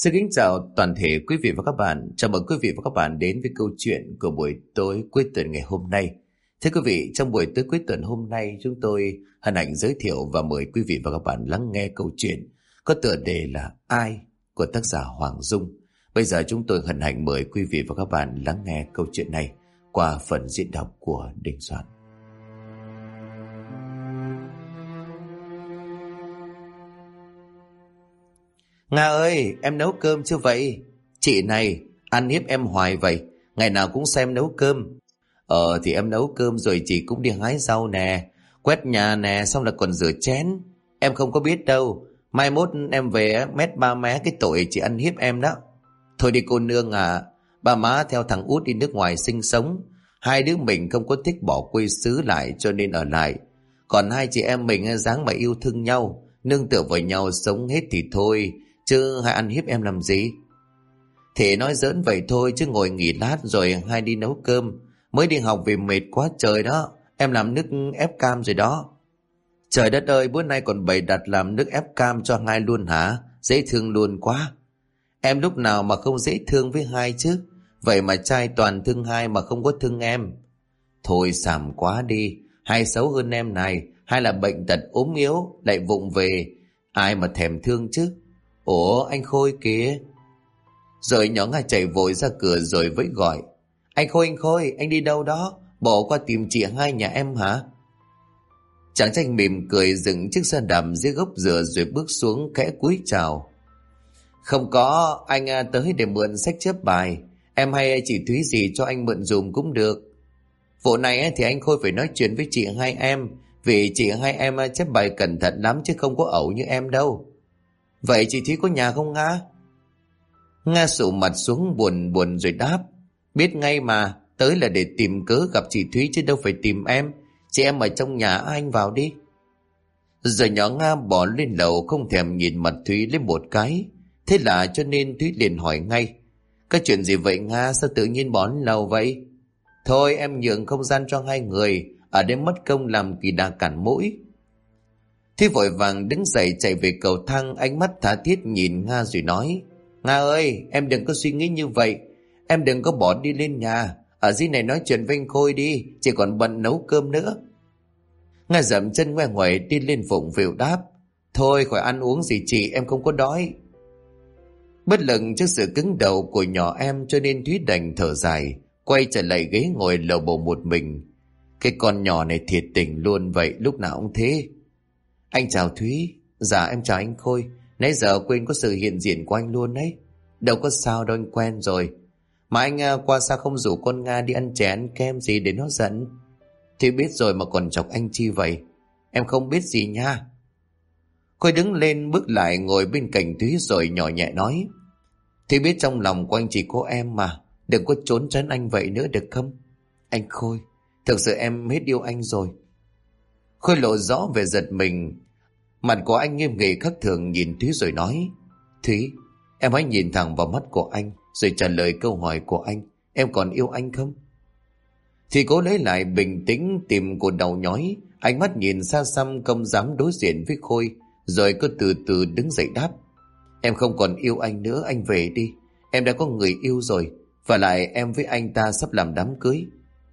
Xin kính chào toàn thể quý vị và các bạn. Chào mừng quý vị và các bạn đến với câu chuyện của buổi tối cuối tuần ngày hôm nay. Thưa quý vị, trong buổi tối cuối tuần hôm nay, chúng tôi hân hạnh giới thiệu và mời quý vị và các bạn lắng nghe câu chuyện có tựa đề là Ai của tác giả Hoàng Dung. Bây giờ chúng tôi hân hạnh mời quý vị và các bạn lắng nghe câu chuyện này qua phần diễn đọc của Đình Soạn. Nga ơi, em nấu cơm chưa vậy? Chị này, ăn hiếp em hoài vậy, ngày nào cũng xem nấu cơm. Thì em nấu cơm rồi chị cũng đi hái rau nè, quét nhà nè, xong là còn rửa chén. Em không có biết đâu, mai mốt em về mét ba má cái tội chị ăn hiếp em đó. Thôi đi cô nương à, ba má theo thằng út đi nước ngoài sinh sống. Hai đứa mình không có thích bỏ quê xứ lại cho nên ở lại. Còn hai chị em mình dáng mà yêu thương nhau, nương tựa vào nhau sống hết thì thôi, chứ hai ăn hiếp em làm gì. Thì nói giỡn vậy thôi chứ ngồi nghỉ lát rồi hai đi nấu cơm. Mới đi học về mệt quá trời đó. Em làm nước ép cam rồi đó. Trời đất ơi, bữa nay còn bày đặt làm nước ép cam cho hai luôn hả? Dễ thương luôn quá. Em lúc nào mà không dễ thương với hai chứ? Vậy mà trai toàn thương hai mà không có thương em. Thôi xàm quá đi, hai xấu hơn em này. Hai là bệnh tật ốm yếu, lại vụng về, ai mà thèm thương chứ. Ủa anh Khôi kìa. Rồi nhỏ Nga chạy vội ra cửa rồi vẫy gọi. Anh Khôi, anh đi đâu đó? Bỏ qua tìm chị hai nhà em hả? Chàng trai mỉm cười dựng chiếc xe đạp dưới gốc dừa rồi bước xuống khẽ cúi chào. Không có, anh tới để mượn sách chép bài. Em hay chị Thúy gì cho anh mượn dùm cũng được. Vụ này thì anh Khôi phải nói chuyện với chị hai em, vì chị hai em chép bài cẩn thận lắm chứ không có ẩu như em đâu. Vậy chị Thúy có nhà không Nga? Nga sụ mặt xuống buồn buồn rồi đáp. Biết ngay mà, tới là để tìm cớ gặp chị Thúy chứ đâu phải tìm em. Chị em ở trong nhà anh vào đi. Rồi nhỏ Nga bỏ lên lầu không thèm nhìn mặt Thúy lấy một cái. Thế là cho nên Thúy liền hỏi ngay. Có chuyện gì vậy Nga, sao tự nhiên bỏ lên lầu vậy? Thôi em nhường không gian cho hai người, ở đây mất công làm kỳ đà cản mũi. Thúy vội vàng đứng dậy chạy về cầu thang, ánh mắt tha thiết nhìn Nga rồi nói. Nga ơi, em đừng có suy nghĩ như vậy. Em đừng có bỏ đi lên nhà. Ở dưới này nói chuyện với anh Khôi đi, chỉ còn bận nấu cơm nữa. Nga dậm chân ngoe ngoẩy đi lên vụng vịu đáp. Thôi khỏi ăn uống gì chị, em không có đói. Bất lực trước sự cứng đầu của nhỏ em cho nên Thúy đành thở dài, quay trở lại ghế ngồi lầu bầu một mình. Cái con nhỏ này thiệt tình luôn vậy, lúc nào cũng thế. Anh chào Thúy. Dạ em chào anh Khôi. Nãy giờ quên có sự hiện diện của anh luôn đấy. Đâu có sao đâu, anh quen rồi. Mà anh qua sao không rủ con Nga đi ăn chè ăn kem gì để nó giận? Thì biết rồi mà còn chọc anh chi vậy? Em không biết gì nha. Khôi đứng lên bước lại ngồi bên cạnh Thúy rồi nhỏ nhẹ nói. Thì biết trong lòng của anh chỉ có em mà. Đừng có trốn tránh anh vậy nữa được không? Anh Khôi, thực sự em hết yêu anh rồi. Khôi lộ rõ về giật mình. Mặt của anh nghiêm nghị khắc thường nhìn Thúy rồi nói. Thúy, em hãy nhìn thẳng vào mắt của anh rồi trả lời câu hỏi của anh. Em còn yêu anh không? Thì cố lấy lại bình tĩnh, tìm cột đầu nhói, ánh mắt nhìn xa xăm không dám đối diện với Khôi, rồi cứ từ từ đứng dậy đáp. Em không còn yêu anh nữa, anh về đi. Em đã có người yêu rồi, và lại em với anh ta sắp làm đám cưới.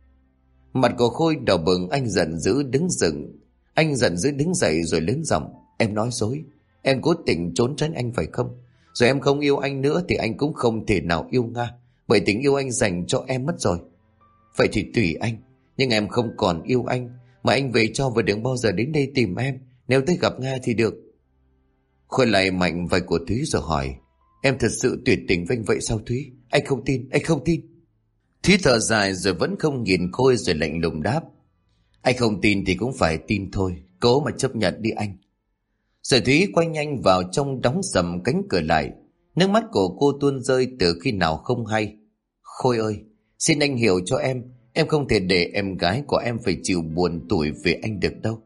Mặt của Khôi đỏ bừng, anh giận dữ đứng dựng. Anh giận dữ đứng dậy rồi lớn giọng. Em nói dối, em cố tình trốn tránh anh phải không? Rồi em không yêu anh nữa thì anh cũng không thể nào yêu Nga, bởi tình yêu anh dành cho em mất rồi. Vậy thì tùy anh, nhưng em không còn yêu anh, mà anh về cho và đừng bao giờ đến đây tìm em. Nếu tới gặp Nga thì được. Khôi lại mạnh vai của Thúy rồi hỏi. Em thật sự tuyệt tình với anh vậy sao Thúy? Anh không tin, anh không tin. Thúy thở dài rồi vẫn không nhìn Khôi rồi lạnh lùng đáp. Anh không tin thì cũng phải tin thôi, cố mà chấp nhận đi anh. Rồi Thúy quay nhanh vào trong, đóng sầm cánh cửa lại. Nước mắt của cô tuôn rơi từ khi nào không hay. Khôi ơi, xin anh hiểu cho em không thể để em gái của em phải chịu buồn tủi về anh được đâu.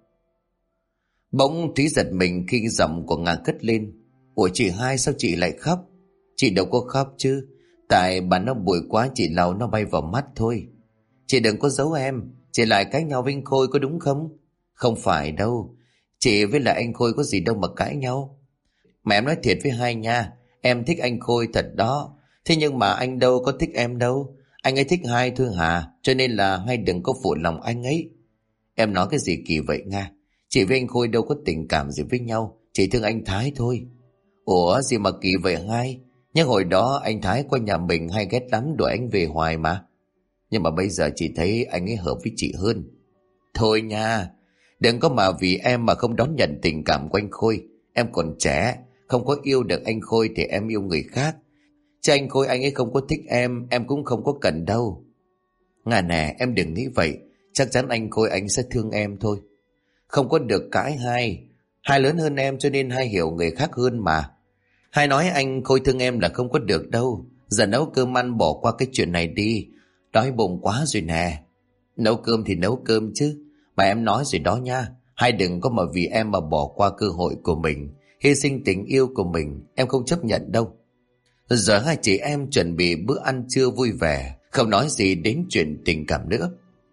Bỗng Thúy giật mình khi giọng của Nga cất lên. Ủa chị hai, sao chị lại khóc? Chị đâu có khóc chứ, tại bà nó bụi quá chị lau nó bay vào mắt thôi. Chị đừng có giấu em, chị lại cãi nhau với anh Khôi có đúng không? Không phải đâu, chị với lại anh Khôi có gì đâu mà cãi nhau. Mà em nói thiệt với hai nha, Em thích anh Khôi thật đó. Thế nhưng mà anh đâu có thích em đâu. Anh ấy thích Hai thôi Hà. Cho nên là Hai đừng có phụ lòng anh ấy. Em nói cái gì kỳ vậy Nga? Chị với anh Khôi đâu có tình cảm gì với nhau. Chỉ thương anh Thái thôi. Ủa gì mà kỳ vậy Hai? Nhưng hồi đó anh Thái qua nhà mình hay ghét lắm, đuổi anh về hoài mà. Nhưng mà bây giờ chị thấy anh ấy hợp với chị hơn. Thôi nha, đừng có mà vì em mà không đón nhận tình cảm của anh Khôi. Em còn trẻ, không có yêu được anh Khôi thì em yêu người khác. Chứ anh Khôi anh ấy không có thích em cũng không có cần đâu. Nga nè, em đừng nghĩ vậy. Chắc chắn anh Khôi anh sẽ thương em thôi. Không có được cãi Hai. Hai lớn hơn em cho nên Hai hiểu người khác hơn mà. Hai nói anh Khôi thương em là không có được đâu. Giờ nấu cơm ăn bỏ qua cái chuyện này đi. Đói bụng quá rồi nè. Nấu cơm thì nấu cơm chứ. Mà em nói rồi đó nha. Hai đừng có mà vì em mà bỏ qua cơ hội của mình, hy sinh tình yêu của mình. Em không chấp nhận đâu. Giờ hai chị em chuẩn bị bữa ăn trưa vui vẻ, không nói gì đến chuyện tình cảm nữa.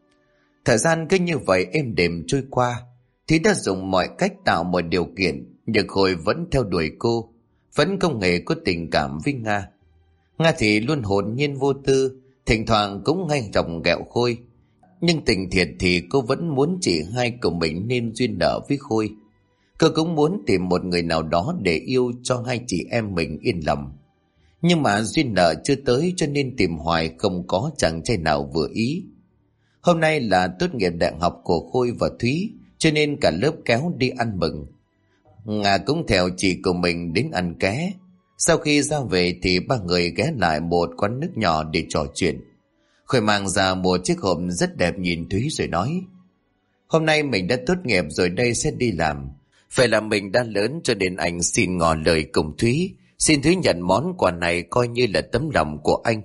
Thời gian cứ như vậy êm đềm trôi qua. Thúy đã dùng mọi cách tạo mọi điều kiện, nhưng Khôi vẫn theo đuổi cô, vẫn không hề có tình cảm với Nga. Nga thì luôn hồn nhiên vô tư, thỉnh thoảng cũng hay ròng ghẹo Khôi. Nhưng tình thiệt thì cô vẫn muốn chị hai của mình nên duyên nợ với Khôi. Cô cũng muốn tìm một người nào đó để yêu cho hai chị em mình yên lòng. Nhưng mà duyên nợ chưa tới cho nên tìm hoài không có chàng trai nào vừa ý. Hôm nay là tốt nghiệp đại học của Khôi và Thúy, cho nên cả lớp kéo đi ăn mừng. Nga cũng theo chị của mình đến ăn ké. Sau khi ra về thì ba người ghé lại một quán nước nhỏ để trò chuyện. Khôi mang ra một chiếc hộp rất đẹp nhìn Thúy rồi nói: hôm nay mình đã tốt nghiệp rồi đây sẽ đi làm. Phải là mình đã lớn cho nên anh xin ngỏ lời cùng Thúy. Xin Thúy nhận món quà này coi như là tấm lòng của anh.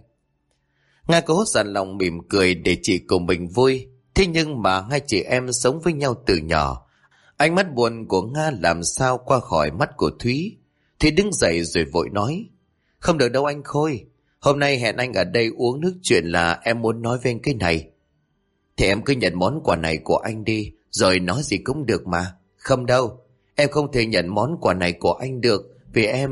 Nga cố dằn lòng mỉm cười để chị cùng mình vui. Thế nhưng mà hai chị em sống với nhau từ nhỏ. Ánh mắt buồn của Nga làm sao qua khỏi mắt của Thúy. Thúy đứng dậy rồi vội nói: không được đâu anh Khôi. Hôm nay hẹn anh ở đây uống nước chuyện là em muốn nói với anh cái này. Thì em cứ nhận món quà này của anh đi, rồi nói gì cũng được mà. Không đâu, em không thể nhận món quà này của anh được, vì em...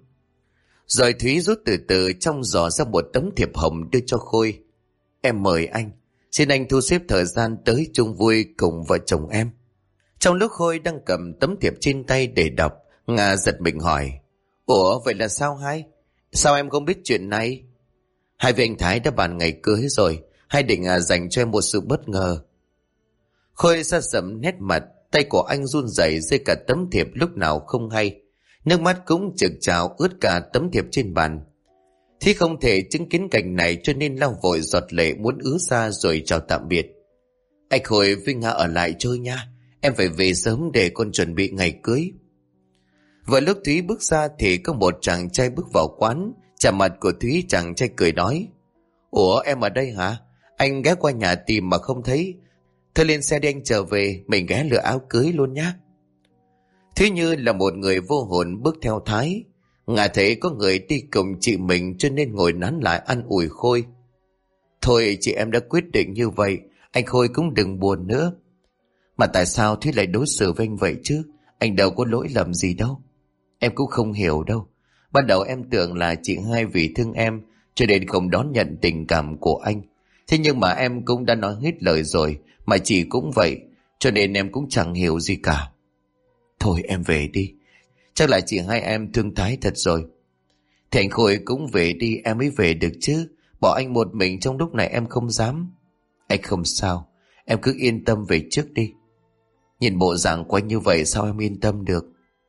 Rồi Thúy rút từ từ trong giỏ ra một tấm thiệp hồng đưa cho Khôi. Em mời anh, xin anh thu xếp thời gian tới chung vui cùng vợ chồng em. Trong lúc Khôi đang cầm tấm thiệp trên tay để đọc, Nga giật mình hỏi: ủa vậy là sao Hai? Sao em không biết chuyện này? Hai với anh Thái đã bàn ngày cưới rồi, Hai định dành cho em một sự bất ngờ. Khôi xa sầm nét mặt, tay của anh run rẩy rơi cả tấm thiệp lúc nào không hay. Nước mắt cũng trực trào ướt cả tấm thiệp trên bàn. Thì không thể chứng kiến cảnh này cho nên lau vội giọt lệ muốn ứa ra rồi chào tạm biệt. Anh Khôi với Nga ở lại chơi nha, em phải về sớm để con chuẩn bị ngày cưới. Vừa lúc Thúy bước ra thì có một chàng trai bước vào quán. Chạm mặt của Thúy, chàng trai cười nói: ủa em ở đây hả? Anh ghé qua nhà tìm mà không thấy. Thôi lên xe đi anh trở về, mình ghé lựa áo cưới luôn nhá. Thúy như là một người vô hồn bước theo Thái. Ngà thấy có người đi cùng chị mình cho nên ngồi nán lại an ủi Khôi. Thôi chị em đã quyết định như vậy, anh Khôi cũng đừng buồn nữa. Mà tại sao Thúy lại đối xử với anh vậy chứ? Anh đâu có lỗi lầm gì đâu. Em cũng không hiểu đâu. Ban đầu em tưởng là chị hai vì thương em cho nên không đón nhận tình cảm của anh. Thế nhưng mà em cũng đã nói hết lời rồi, mà chị cũng vậy, cho nên em cũng chẳng hiểu gì cả. Thôi em về đi, chắc là chị hai em thương Thái thật rồi. Thì anh Khôi cũng về đi em mới về được chứ. Bỏ anh một mình trong lúc này em không dám. Anh không sao, em cứ yên tâm về trước đi. Nhìn bộ dạng của anh như vậy sao em yên tâm được?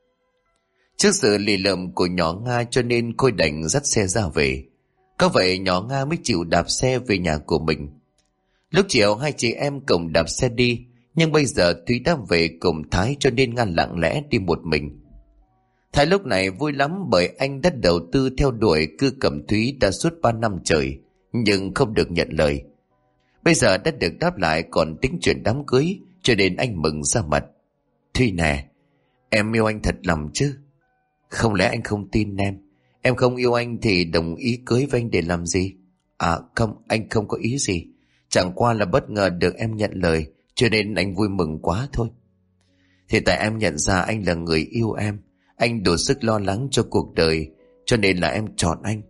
Trước sự lì lợm của nhỏ Nga cho nên Khôi đành dắt xe ra về. Có vậy nhỏ Nga mới chịu đạp xe về nhà của mình. Lúc chiều hai chị em cùng đạp xe đi, nhưng bây giờ Thúy đã về cùng Thái cho nên Nga lặng lẽ đi một mình. Thái lúc này vui lắm bởi anh đã đầu tư theo đuổi cưa cầm Thúy đã suốt 3 năm trời, nhưng không được nhận lời. Bây giờ đã được đáp lại còn tính chuyện đám cưới, cho nên anh mừng ra mặt. Thúy nè, em yêu anh thật lòng chứ? Không lẽ anh không tin em? Em không yêu anh thì đồng ý cưới với anh để làm gì? À không, anh không có ý gì. Chẳng qua là bất ngờ được em nhận lời, cho nên anh vui mừng quá thôi. Thì tại em nhận ra anh là người yêu em, anh đủ sức lo lắng cho cuộc đời, cho nên là em chọn anh.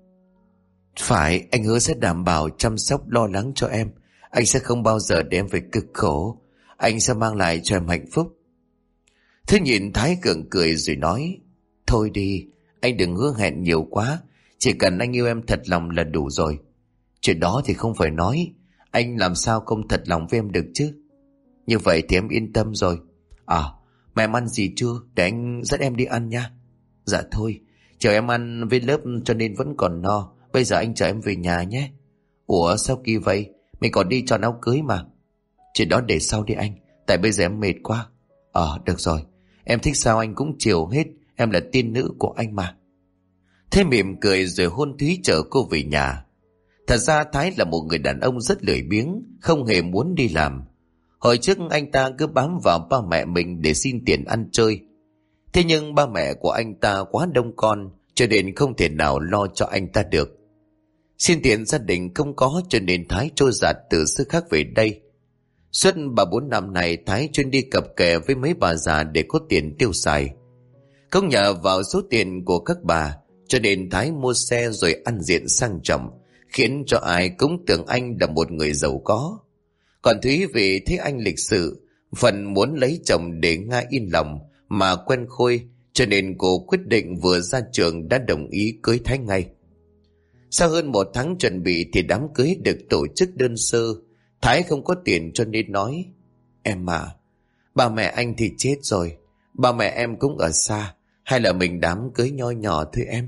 Phải, anh hứa sẽ đảm bảo chăm sóc lo lắng cho em. Anh sẽ không bao giờ để em phải cực khổ. Anh sẽ mang lại cho em hạnh phúc. Thư nhìn Thái gượng cười rồi nói, thôi đi, anh đừng hứa hẹn nhiều quá. Chỉ cần anh yêu em thật lòng là đủ rồi. Chuyện đó thì không phải nói. Anh làm sao không thật lòng với em được chứ. Như vậy thì em yên tâm rồi. À, mà em ăn gì chưa? Để anh dẫn em đi ăn nha. Dạ thôi, chiều em ăn với lớp cho nên vẫn còn no. Bây giờ anh chở em về nhà nhé. Ủa sao kỳ vậy? Mình còn đi chọn áo cưới mà. Chuyện đó để sau đi anh. Tại bây giờ em mệt quá. Được rồi. Em thích sao anh cũng chiều hết. Em là tiên nữ của anh mà. Thế mỉm cười rồi hôn Thúy chở cô về nhà. Thật ra Thái là một người đàn ông rất lười biếng, không hề muốn đi làm. Hồi trước anh ta cứ bám vào ba mẹ mình để xin tiền ăn chơi. Thế nhưng ba mẹ của anh ta quá đông con, cho nên không thể nào lo cho anh ta được. Xin tiền gia đình không có, cho nên Thái trôi dạt từ xứ khác về đây. Suốt 3-4 năm này Thái chuyên đi cặp kè với mấy bà già để có tiền tiêu xài. Không nhờ vào số tiền của các bà, cho nên Thái mua xe rồi ăn diện sang trọng, khiến cho ai cũng tưởng anh là một người giàu có. Còn Thúy vì thấy anh lịch sự, phần muốn lấy chồng để Nga yên lòng mà quen Khôi, cho nên cô quyết định vừa ra trường đã đồng ý cưới Thái ngay. Sau hơn 1 tháng chuẩn bị thì đám cưới được tổ chức đơn sơ. Thái không có tiền cho nên nói, em à, ba mẹ anh thì chết rồi, ba mẹ em cũng ở xa, hay là mình đám cưới nho nhỏ thôi em.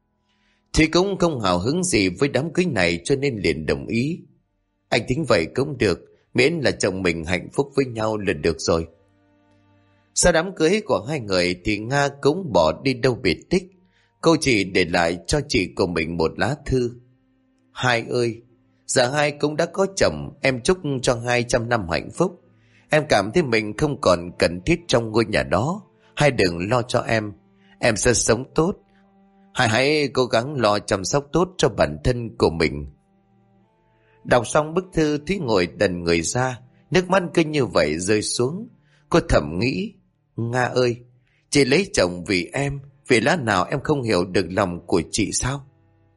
Thì cũng không hào hứng gì với đám cưới này cho nên liền đồng ý. Anh tính vậy cũng được, miễn là chồng mình hạnh phúc với nhau là được rồi. Sau đám cưới của hai người thì Nga cũng bỏ đi đâu biệt tích. Cô chỉ để lại cho chị của mình một lá thư. Hai ơi, giờ hai cũng đã có chồng, em chúc cho 200 năm hạnh phúc. Em cảm thấy mình không còn cần thiết trong ngôi nhà đó. Hai đừng lo cho em sẽ sống tốt. Hai hãy cố gắng lo chăm sóc tốt cho bản thân của mình. Đọc xong bức thư, Thúy ngồi đần người ra, nước mắt cứ như vậy rơi xuống. Cô thầm nghĩ, Nga ơi, chị lấy chồng vì em, vì lẽ nào em không hiểu được lòng của chị sao?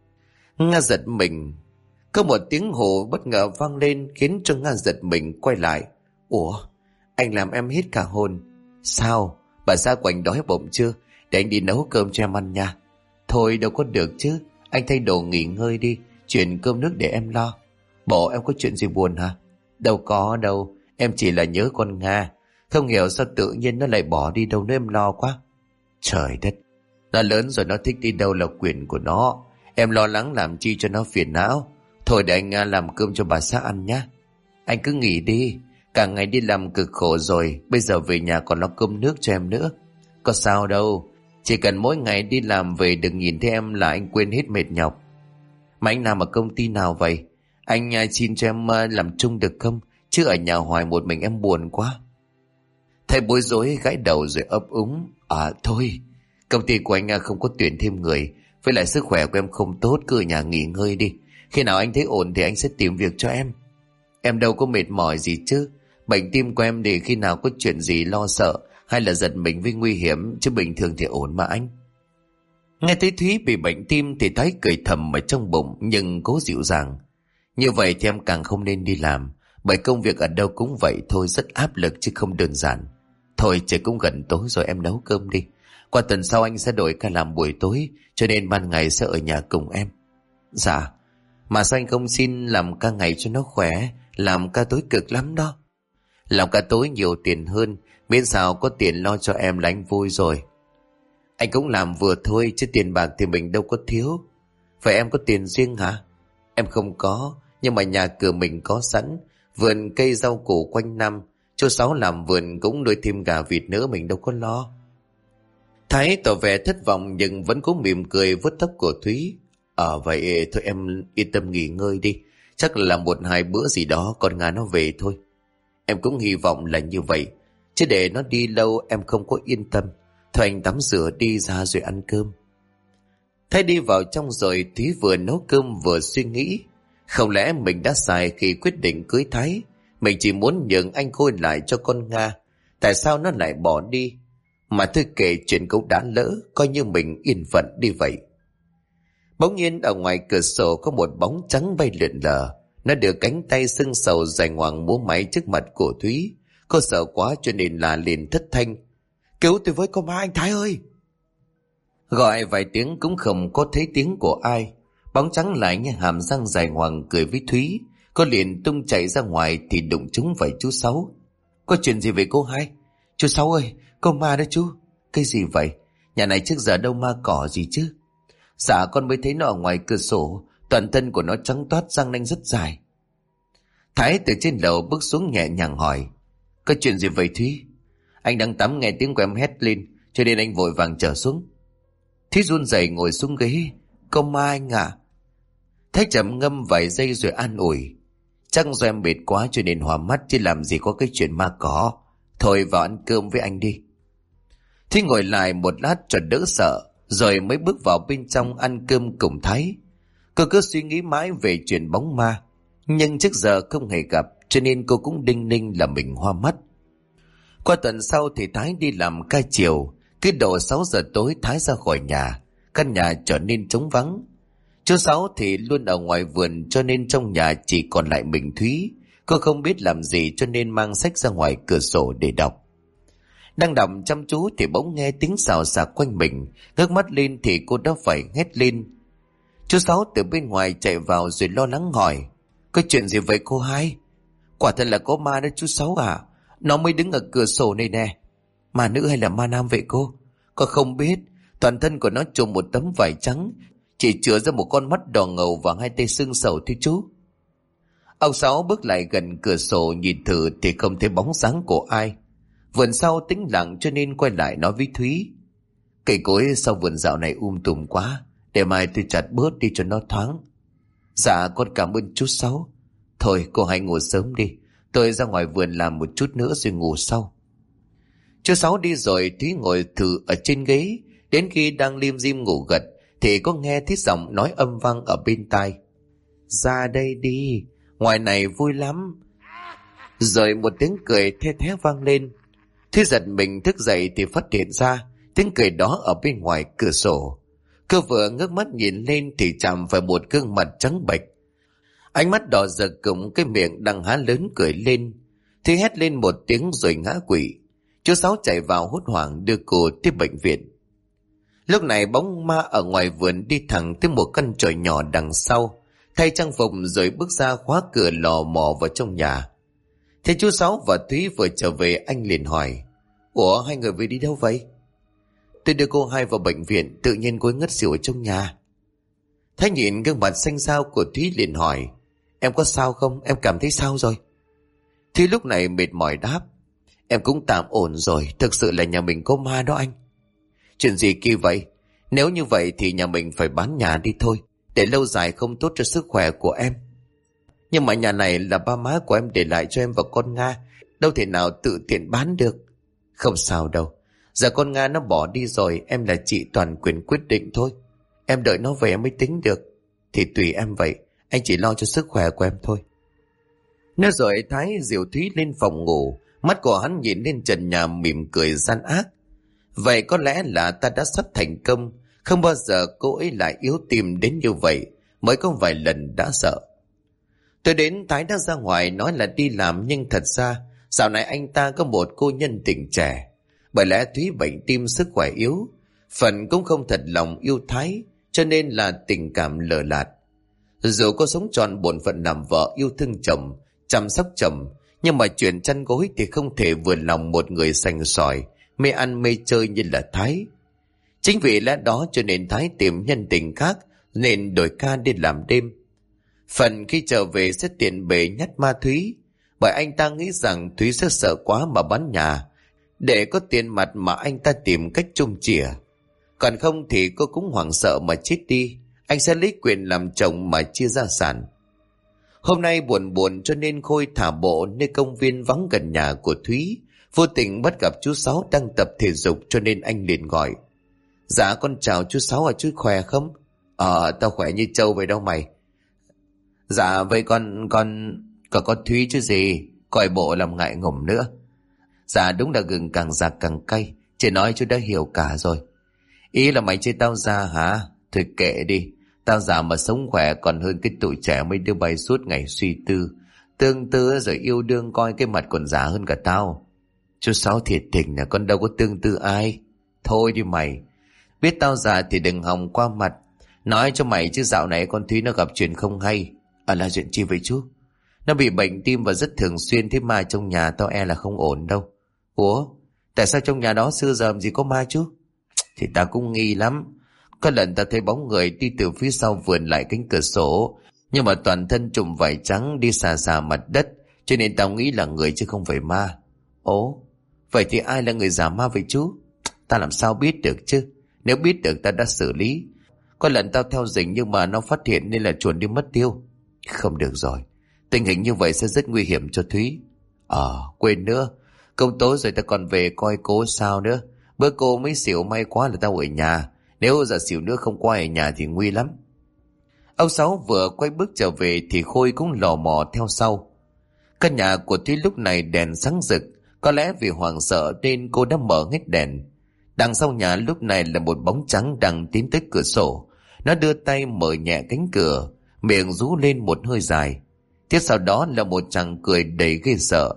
Nga giật mình. Có một tiếng hô bất ngờ vang lên khiến cho Nga giật mình quay lại. Ủa, anh làm em hết cả hồn. Sao? Bà xã của anh đói bụng chưa? Để anh đi nấu cơm cho em ăn nha. Thôi đâu có được chứ. Anh thay đồ nghỉ ngơi đi, chuyện cơm nước để em lo. Bộ em có chuyện gì buồn hả? Đâu có đâu, em chỉ là nhớ con Nga. Không hiểu sao tự nhiên nó lại bỏ đi đâu nữa, em lo quá. Trời đất, nó lớn rồi, nó thích đi đâu là quyền của nó. Em lo lắng làm chi cho nó phiền não. Thôi để anh làm cơm cho bà xã ăn nhé. Anh cứ nghỉ đi, cả ngày đi làm cực khổ rồi, bây giờ về nhà còn lo cơm nước cho em nữa. Có sao đâu, chỉ cần mỗi ngày đi làm về đừng nhìn thấy em là anh quên hết mệt nhọc. Mà anh làm ở công ty nào vậy? Anh xin cho em làm chung được không? Chứ ở nhà hoài một mình em buồn quá. Thầy bối rối gãi đầu rồi ấp úng. Thôi, công ty của anh không có tuyển thêm người. Với lại sức khỏe của em không tốt, cứ ở nhà nghỉ ngơi đi. Khi nào anh thấy ổn thì anh sẽ tìm việc cho em. Em đâu có mệt mỏi gì chứ. Bệnh tim của em để khi nào có chuyện gì lo sợ hay là giật mình với nguy hiểm, chứ bình thường thì ổn mà anh. Nghe thấy Thúy bị bệnh tim thì Thái cười thầm ở trong bụng nhưng cố dịu dàng. Như vậy thì em càng không nên đi làm, bởi công việc ở đâu cũng vậy thôi, rất áp lực chứ không đơn giản. Thôi trời cũng gần tối rồi, em nấu cơm đi. Qua tuần sau anh sẽ đổi ca làm buổi tối, cho nên ban ngày sẽ ở nhà cùng em. Dạ, mà sao anh không xin làm ca ngày cho nó khỏe? Làm ca tối cực lắm đó. Làm ca tối nhiều tiền hơn, miễn sao có tiền lo cho em là anh vui rồi. Anh cũng làm vừa thôi chứ tiền bạc thì mình đâu có thiếu. Vậy em có tiền riêng hả? Em không có, nhưng mà nhà cửa mình có sẵn, vườn cây rau củ quanh năm. Chú Sáu làm vườn cũng nuôi thêm gà vịt nữa, mình đâu có lo. Thái tỏ vẻ thất vọng nhưng vẫn cố mỉm cười vuốt tóc của Thúy. Vậy thôi em yên tâm nghỉ ngơi đi. Chắc là 1-2 bữa gì đó con Nga nó về thôi. Em cũng hy vọng là như vậy. Chứ để nó đi lâu em không có yên tâm. Thôi anh tắm rửa đi ra rồi ăn cơm. Thái đi vào trong rồi Thúy vừa nấu cơm vừa suy nghĩ. Không lẽ mình đã sai khi quyết định cưới Thái? Mình chỉ muốn nhường anh Khôi lại cho con Nga. Tại sao nó lại bỏ đi? Mà thôi kệ chuyện cũng đã lỡ, coi như mình yên phận đi vậy. Bỗng nhiên ở ngoài cửa sổ có một bóng trắng bay lượn lờ. Nó đưa cánh tay sưng sầu dài ngoằng múa máy trước mặt của Thúy. Cô sợ quá cho nên là liền thất thanh: "Cứu tôi với, có ma anh Thái ơi!" Gọi vài tiếng cũng không có thấy tiếng của ai. Bóng trắng lại như hàm răng dài ngoằng cười với Thúy. Cô liền tung chạy ra ngoài thì đụng trúng phải chú Sáu. "Có chuyện gì vậy cô hai?" "Chú Sáu ơi, có ma đó chú." "Cái gì vậy? Nhà này trước giờ đâu ma cỏ gì chứ." "Dạ con mới thấy nó ở ngoài cửa sổ, toàn thân của nó trắng toát, răng nanh rất dài." Thái từ trên lầu bước xuống nhẹ nhàng hỏi: "Có chuyện gì vậy Thúy?" "Anh đang tắm nghe tiếng của em hét lên, cho nên anh vội vàng trở xuống." Thúy run rẩy ngồi xuống ghế. "Có ma anh à?" Thái trầm ngâm vài giây rồi an ủi: "Chắc do em mệt quá cho nên hoa mắt, chứ làm gì có cái chuyện ma cỏ. Thôi vào ăn cơm với anh đi." Thúy ngồi lại một lát cho đỡ sợ, rồi mới bước vào bên trong ăn cơm cùng Thái. Cô cứ suy nghĩ mãi về chuyện bóng ma, nhưng trước giờ không hề gặp, cho nên cô cũng đinh ninh là mình hoa mắt. Qua tuần sau thì Thái đi làm ca chiều. Cứ độ 6 giờ tối Thái ra khỏi nhà, căn nhà trở nên trống vắng. Chú Sáu thì luôn ở ngoài vườn, cho nên trong nhà chỉ còn lại mình Thúy. Cô không biết làm gì cho nên mang sách ra ngoài cửa sổ để đọc. Đang đọc chăm chú thì bỗng nghe tiếng xào xạc quanh mình. Ngước mắt lên thì cô đã phải hét lên. Chú Sáu từ bên ngoài chạy vào rồi lo lắng hỏi: "Có chuyện gì vậy cô hai?" "Quả thật là có ma đó chú Sáu à. Nó mới đứng ở cửa sổ này nè." "Ma nữ hay là ma nam vậy cô?" "Con không biết. Toàn thân của nó trùm một tấm vải trắng, chỉ chứa ra một con mắt đỏ ngầu và hai tay sưng sầu thôi chú." Ông Sáu bước lại gần cửa sổ nhìn thử thì không thấy bóng dáng của ai. Vườn sau tĩnh lặng cho nên quay lại nói với Thúy: "Cây cối sau vườn dạo này tùm quá, để mai tôi chặt bớt đi cho nó thoáng." "Dạ con cảm ơn chú Sáu. Thôi cô hãy ngủ sớm đi, tôi ra ngoài vườn làm một chút nữa rồi ngủ sau." Chú Sáu đi rồi Thúy ngồi thử ở trên ghế. Đến khi đang lim dim ngủ gật thì có nghe thấy giọng nói âm vang ở bên tai: "Ra đây đi, ngoài này vui lắm." Rồi một tiếng cười the thé vang lên. Thúy giật mình thức dậy thì phát hiện ra tiếng cười đó ở bên ngoài cửa sổ. Cô vừa ngước mắt nhìn lên thì chạm phải một gương mặt trắng bệch, ánh mắt đỏ rực cùng cái miệng đang há lớn cười lên. Thúy hét lên một tiếng rồi ngã quỵ. Chú Sáu chạy vào hốt hoảng đưa cô tiếp bệnh viện. Lúc này bóng ma ở ngoài vườn đi thẳng tới một căn chòi nhỏ đằng sau, thay trang phục rồi bước ra khóa cửa lò mò vào trong nhà. Thế chú Sáu và Thúy vừa trở về, anh liền hỏi: "Ủa, hai người vừa đi đâu vậy?" "Tôi đưa cô hai vào bệnh viện, tự nhiên cô ấy ngất xỉu ở trong nhà." Thái nhìn gương mặt xanh xao của Thúy liền hỏi: "Em có sao không? Em cảm thấy sao rồi?" Thúy lúc này mệt mỏi đáp: "Em cũng tạm ổn rồi, thực sự là nhà mình có ma đó anh." "Chuyện gì kỳ vậy? Nếu như vậy thì nhà mình phải bán nhà đi thôi, để lâu dài không tốt cho sức khỏe của em." "Nhưng mà nhà này là ba má của em để lại cho em và con Nga, đâu thể nào tự tiện bán được." "Không sao đâu, giờ con Nga nó bỏ đi rồi, em là chị toàn quyền quyết định thôi. Em đợi nó về em mới tính được." "Thì tùy em vậy, anh chỉ lo cho sức khỏe của em thôi." Nói rồi Thái dìu Thúy lên phòng ngủ. Mắt của hắn nhìn lên trần nhà mỉm cười gian ác. Vậy có lẽ là ta đã sắp thành công. Không bao giờ cô ấy lại yếu tim đến như vậy. Mới có vài lần đã sợ. Tôi đến Thái đã ra ngoài nói là đi làm, nhưng thật ra dạo này anh ta có một cô nhân tình trẻ. Bởi lẽ Thúy bệnh tim, sức khỏe yếu, Phần cũng không thật lòng yêu Thái, cho nên là tình cảm lờ lạt. Dù có sống trọn bổn phận làm vợ, yêu thương chồng, chăm sóc chồng, nhưng mà chuyện chăn gối thì không thể vừa lòng một người sành sỏi, mê ăn mê chơi như là Thái. Chính vì lẽ đó cho nên Thái tìm nhân tình khác, nên đổi ca đi làm đêm. Phần khi trở về sẽ tiện bề nhắc ma Thúy, bởi anh ta nghĩ rằng Thúy sẽ sợ quá mà bán nhà, để có tiền mặt mà anh ta tìm cách chung chìa. Còn không thì cô cũng hoảng sợ mà chết đi, anh sẽ lấy quyền làm chồng mà chia gia sản. Hôm nay buồn buồn cho nên Khôi thả bộ nơi công viên vắng gần nhà của Thúy, vô tình bắt gặp chú Sáu đang tập thể dục, cho nên anh liền gọi: "Dạ con chào chú Sáu, à chú khỏe không?" Tao khỏe như trâu vậy đâu mày." "Dạ vậy còn con Thúy chứ gì, coi bộ làm ngại ngùng nữa." "Dạ đúng là gừng càng già càng cay, chị nói chú đã hiểu cả rồi." "Ý là mày chê tao ra hả? Thôi kệ đi, Tao già mà sống khỏe còn hơn cái tụi trẻ mấy đứa bay suốt ngày suy tư, tương tư rồi yêu đương coi cái mặt còn già hơn cả tao. Chú Sáu thiệt tình là con đâu có tương tư ai. Thôi đi mày, biết tao già thì đừng hòng qua mặt. Nói cho mày chứ dạo này con Thúy nó gặp chuyện không hay. Là chuyện chi vậy chú? Nó bị bệnh tim và rất thường xuyên, thế mà trong nhà tao e là không ổn đâu. Ủa, tại sao trong nhà đó xưa giờ gì có ma chú? Thì tao cũng nghi lắm. Có lần tao thấy bóng người đi từ phía sau vườn lại cánh cửa sổ, nhưng mà toàn thân trùm vải trắng đi xà xà mặt đất, cho nên tao nghĩ là người chứ không phải ma. Ồ, vậy thì ai là người giả ma vậy chú? Ta làm sao biết được chứ? Nếu biết được ta đã xử lý. Có lần tao theo dình nhưng mà nó phát hiện nên là chuồn đi mất tiêu. Không được rồi, tình hình như vậy sẽ rất nguy hiểm cho Thúy. Quên nữa, công tối rồi ta còn về coi cô sao nữa. Bữa cô mới xỉu may quá là tao ở nhà. Nếu giờ xỉu nữa không qua ở nhà thì nguy lắm. Ông Sáu vừa quay bước trở về thì Khôi cũng lò mò theo sau. Căn nhà của Thúy lúc này đèn sáng rực. Có lẽ vì hoảng sợ nên cô đã mở hết đèn. Đằng sau nhà lúc này là một bóng trắng đang tiến tới cửa sổ. Nó đưa tay mở nhẹ cánh cửa, miệng rú lên một hơi dài. Tiếp sau đó là một tràng cười đầy ghê sợ.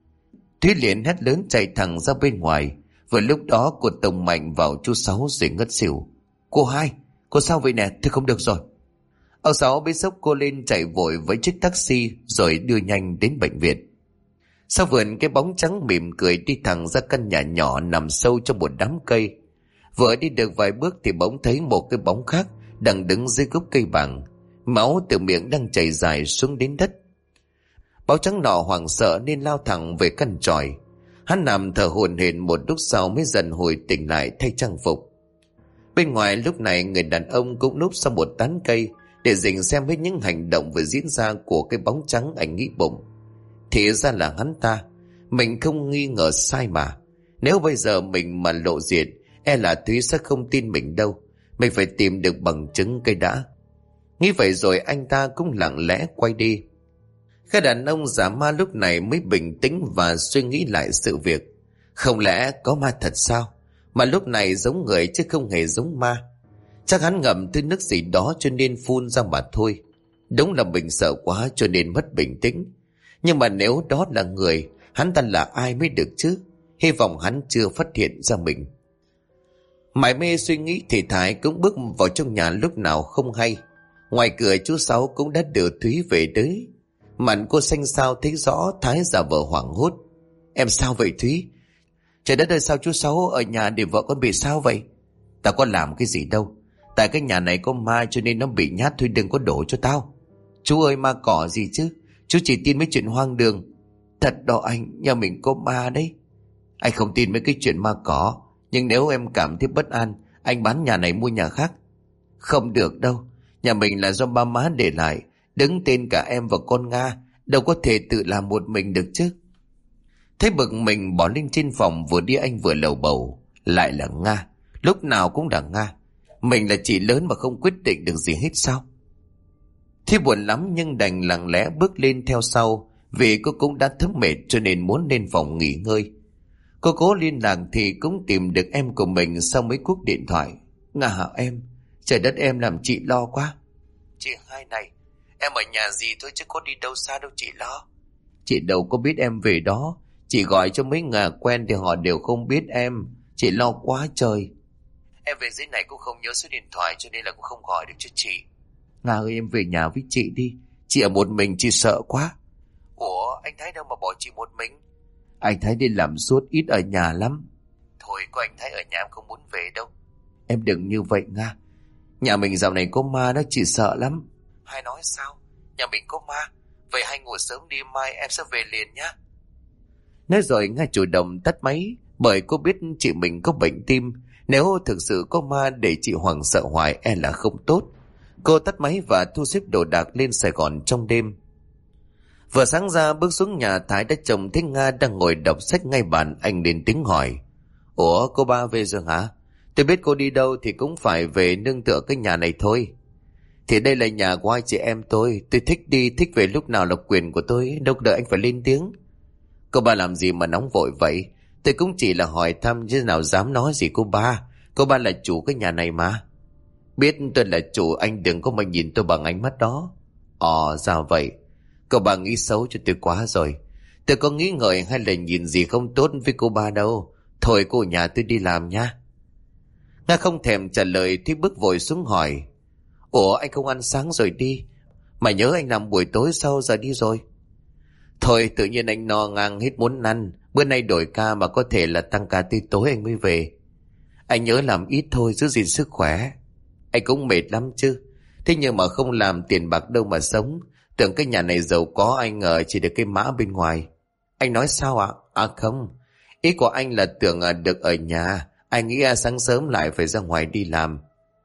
Thúy liền hét lớn chạy thẳng ra bên ngoài. Vừa lúc đó cô tông mạnh vào chú Sáu rồi ngất xỉu. Cô Hai, cô sao vậy nè? Thế không được rồi. Ông Sáu bế xốc cô lên chạy vội với chiếc taxi rồi đưa nhanh đến bệnh viện. Sau vườn, cái bóng trắng mỉm cười đi thẳng ra căn nhà nhỏ nằm sâu trong một đám cây. Vừa đi được vài bước thì bỗng thấy một cái bóng khác đang đứng dưới gốc cây bàng. Máu từ miệng đang chảy dài xuống đến đất. Báo trắng nọ hoảng sợ nên lao thẳng về căn chòi. Hắn nằm thở hổn hển một lúc sau mới dần hồi tỉnh lại thay trang phục. Bên ngoài lúc này người đàn ông cũng núp sau một tán cây để dình xem hết những hành động vừa diễn ra của cái bóng trắng. Anh nghĩ bụng, thì ra là hắn ta. Mình không nghi ngờ sai mà. Nếu bây giờ mình mà lộ diện, e là Thúy sẽ không tin mình đâu. Mình phải tìm được bằng chứng cây đã. Nghĩ vậy rồi anh ta cũng lặng lẽ quay đi. Cái đàn ông giả ma lúc này mới bình tĩnh và suy nghĩ lại sự việc. Không lẽ có ma thật sao? Mà lúc này giống người chứ không hề giống ma. Chắc hắn ngậm thứ nước gì đó cho nên phun ra mà thôi. Đúng là mình sợ quá cho nên mất bình tĩnh. Nhưng mà nếu đó là người, hắn ta là ai mới được chứ? Hy vọng hắn chưa phát hiện ra mình. Mải mê suy nghĩ thì Thái cũng bước vào trong nhà lúc nào không hay. Ngoài cửa chú Sáu cũng đã đưa Thúy về tới. Mặt cô xanh xao thấy rõ Thái giả vờ hoảng hốt. Em sao vậy Thúy? Trời đất ơi, sao chú Sáu ở nhà để vợ con bị sao vậy? Tao có làm cái gì đâu. Tại cái nhà này có ma cho nên nó bị nhát thôi, đừng có đổ cho tao. Chú ơi, ma cỏ gì chứ? Chú chỉ tin mấy chuyện hoang đường. Thật đó anh, nhà mình có ma đấy. Anh không tin mấy cái chuyện ma cỏ. Nhưng nếu em cảm thấy bất an, anh bán nhà này mua nhà khác. Không được đâu. Nhà mình là do ba má để lại, đứng tên cả em và con Nga. Đâu có thể tự làm một mình được chứ. Thấy bực mình bỏ lên trên phòng, vừa đi anh vừa lầu bầu. Lại là Nga, lúc nào cũng là Nga. Mình là chị lớn mà không quyết định được gì hết sao? Thế buồn lắm nhưng đành lặng lẽ bước lên theo sau. Vì cô cũng đã thấm mệt cho nên muốn lên phòng nghỉ ngơi. Cô cố liên lạc thì cũng tìm được em của mình sau mấy cuộc điện thoại. Nga hả em? Trời đất, em làm chị lo quá. Chị Hai này, em ở nhà gì thôi chứ có đi đâu xa đâu chị lo. Chị đâu có biết em về đó. Chị gọi cho mấy nhà quen thì họ đều không biết em. Chị lo quá trời. Em về dưới này cũng không nhớ số điện thoại cho nên là cũng không gọi được cho chị. Nga ơi, em về nhà với chị đi. Chị ở một mình chị sợ quá. Ủa, anh Thái đâu mà bỏ chị một mình? Anh Thái đi làm suốt, ít ở nhà lắm. Thôi, có anh Thái ở nhà em không muốn về đâu. Em đừng như vậy Nga. Nhà mình dạo này có ma đó, chị sợ lắm. Hai nói sao? Nhà mình có ma? Vậy hai ngủ sớm đi, mai em sẽ về liền nhá. Nói rồi Nga chủ động tắt máy, bởi cô biết chị mình có bệnh tim. Nếu thực sự có ma để chị Hoàng sợ hoài e là không tốt. Cô tắt máy và thu xếp đồ đạc lên Sài Gòn trong đêm. Vừa sáng ra bước xuống nhà, Thái đã trông thấy Nga đang ngồi đọc sách ngay bàn. Anh lên tiếng hỏi. Ủa, cô ba về rồi hả? Tôi biết cô đi đâu thì cũng phải về nương tựa cái nhà này thôi. Thì đây là nhà của hai chị em tôi thích đi thích về lúc nào là quyền của tôi, đâu đợi anh phải lên tiếng. Cô ba làm gì mà nóng vội vậy? Tôi cũng chỉ là hỏi thăm chứ nào dám nói gì cô ba. Cô ba là chủ cái nhà này mà. Biết tôi là chủ, anh đừng có mà nhìn tôi bằng ánh mắt đó. Ra vậy. Cậu ba nghĩ xấu cho tôi quá rồi. Tôi có nghĩ ngợi hay là nhìn gì không tốt với cô ba đâu. Thôi cô ở nhà tôi đi làm nha. Nga không thèm trả lời thì bước vội xuống hỏi. Ủa anh không ăn sáng rồi đi? Mà nhớ anh làm buổi tối sau giờ đi rồi. Thôi tự nhiên anh no ngang hết muốn ăn. Bữa nay đổi ca mà có thể là tăng ca tới tối anh mới về. Anh nhớ làm ít thôi, giữ gìn sức khỏe. Anh cũng mệt lắm chứ. Thế nhưng mà không làm tiền bạc đâu mà sống. Tưởng cái nhà này giàu có, anh ngờ chỉ được cái mã bên ngoài. Anh nói sao ạ? Không. Ý của anh là tưởng được ở nhà. Anh nghĩ sáng sớm lại phải ra ngoài đi làm.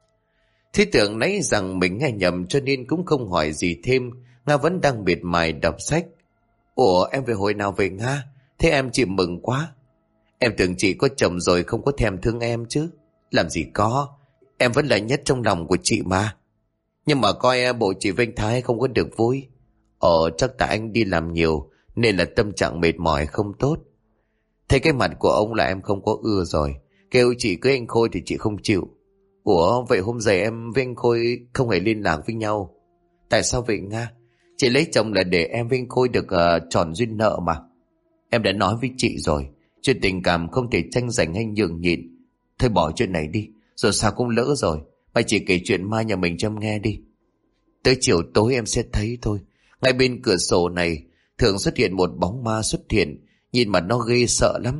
Thế tưởng nãy rằng mình nghe nhầm cho nên cũng không hỏi gì thêm. Nga vẫn đang miệt mài đọc sách. Ủa em về hồi nào về Nga? Thế em chị mừng quá. Em tưởng chị có chồng rồi không có thèm thương em chứ. Làm gì có. Em vẫn là nhất trong lòng của chị mà. Nhưng mà coi bộ chị Vinh Thái không có được vui. Chắc tại anh đi làm nhiều nên là tâm trạng mệt mỏi không tốt. Thấy cái mặt của ông là em không có ưa rồi. Kêu chị cưới anh Khôi thì chị không chịu. Ủa vậy hôm giờ em với anh Khôi không hề liên lạc với nhau. Tại sao vậy Nga? Chị lấy chồng là để em với anh Khôi được tròn duyên nợ mà. Em đã nói với chị rồi. Chuyện tình cảm không thể tranh giành hay nhường nhịn. Thôi bỏ chuyện này đi. Rồi sao cũng lỡ rồi. Mày chỉ kể chuyện ma nhà mình cho em nghe đi. Tới chiều tối em sẽ thấy thôi. Ngay bên cửa sổ này thường xuất hiện một bóng ma xuất hiện. Nhìn mặt nó ghê sợ lắm.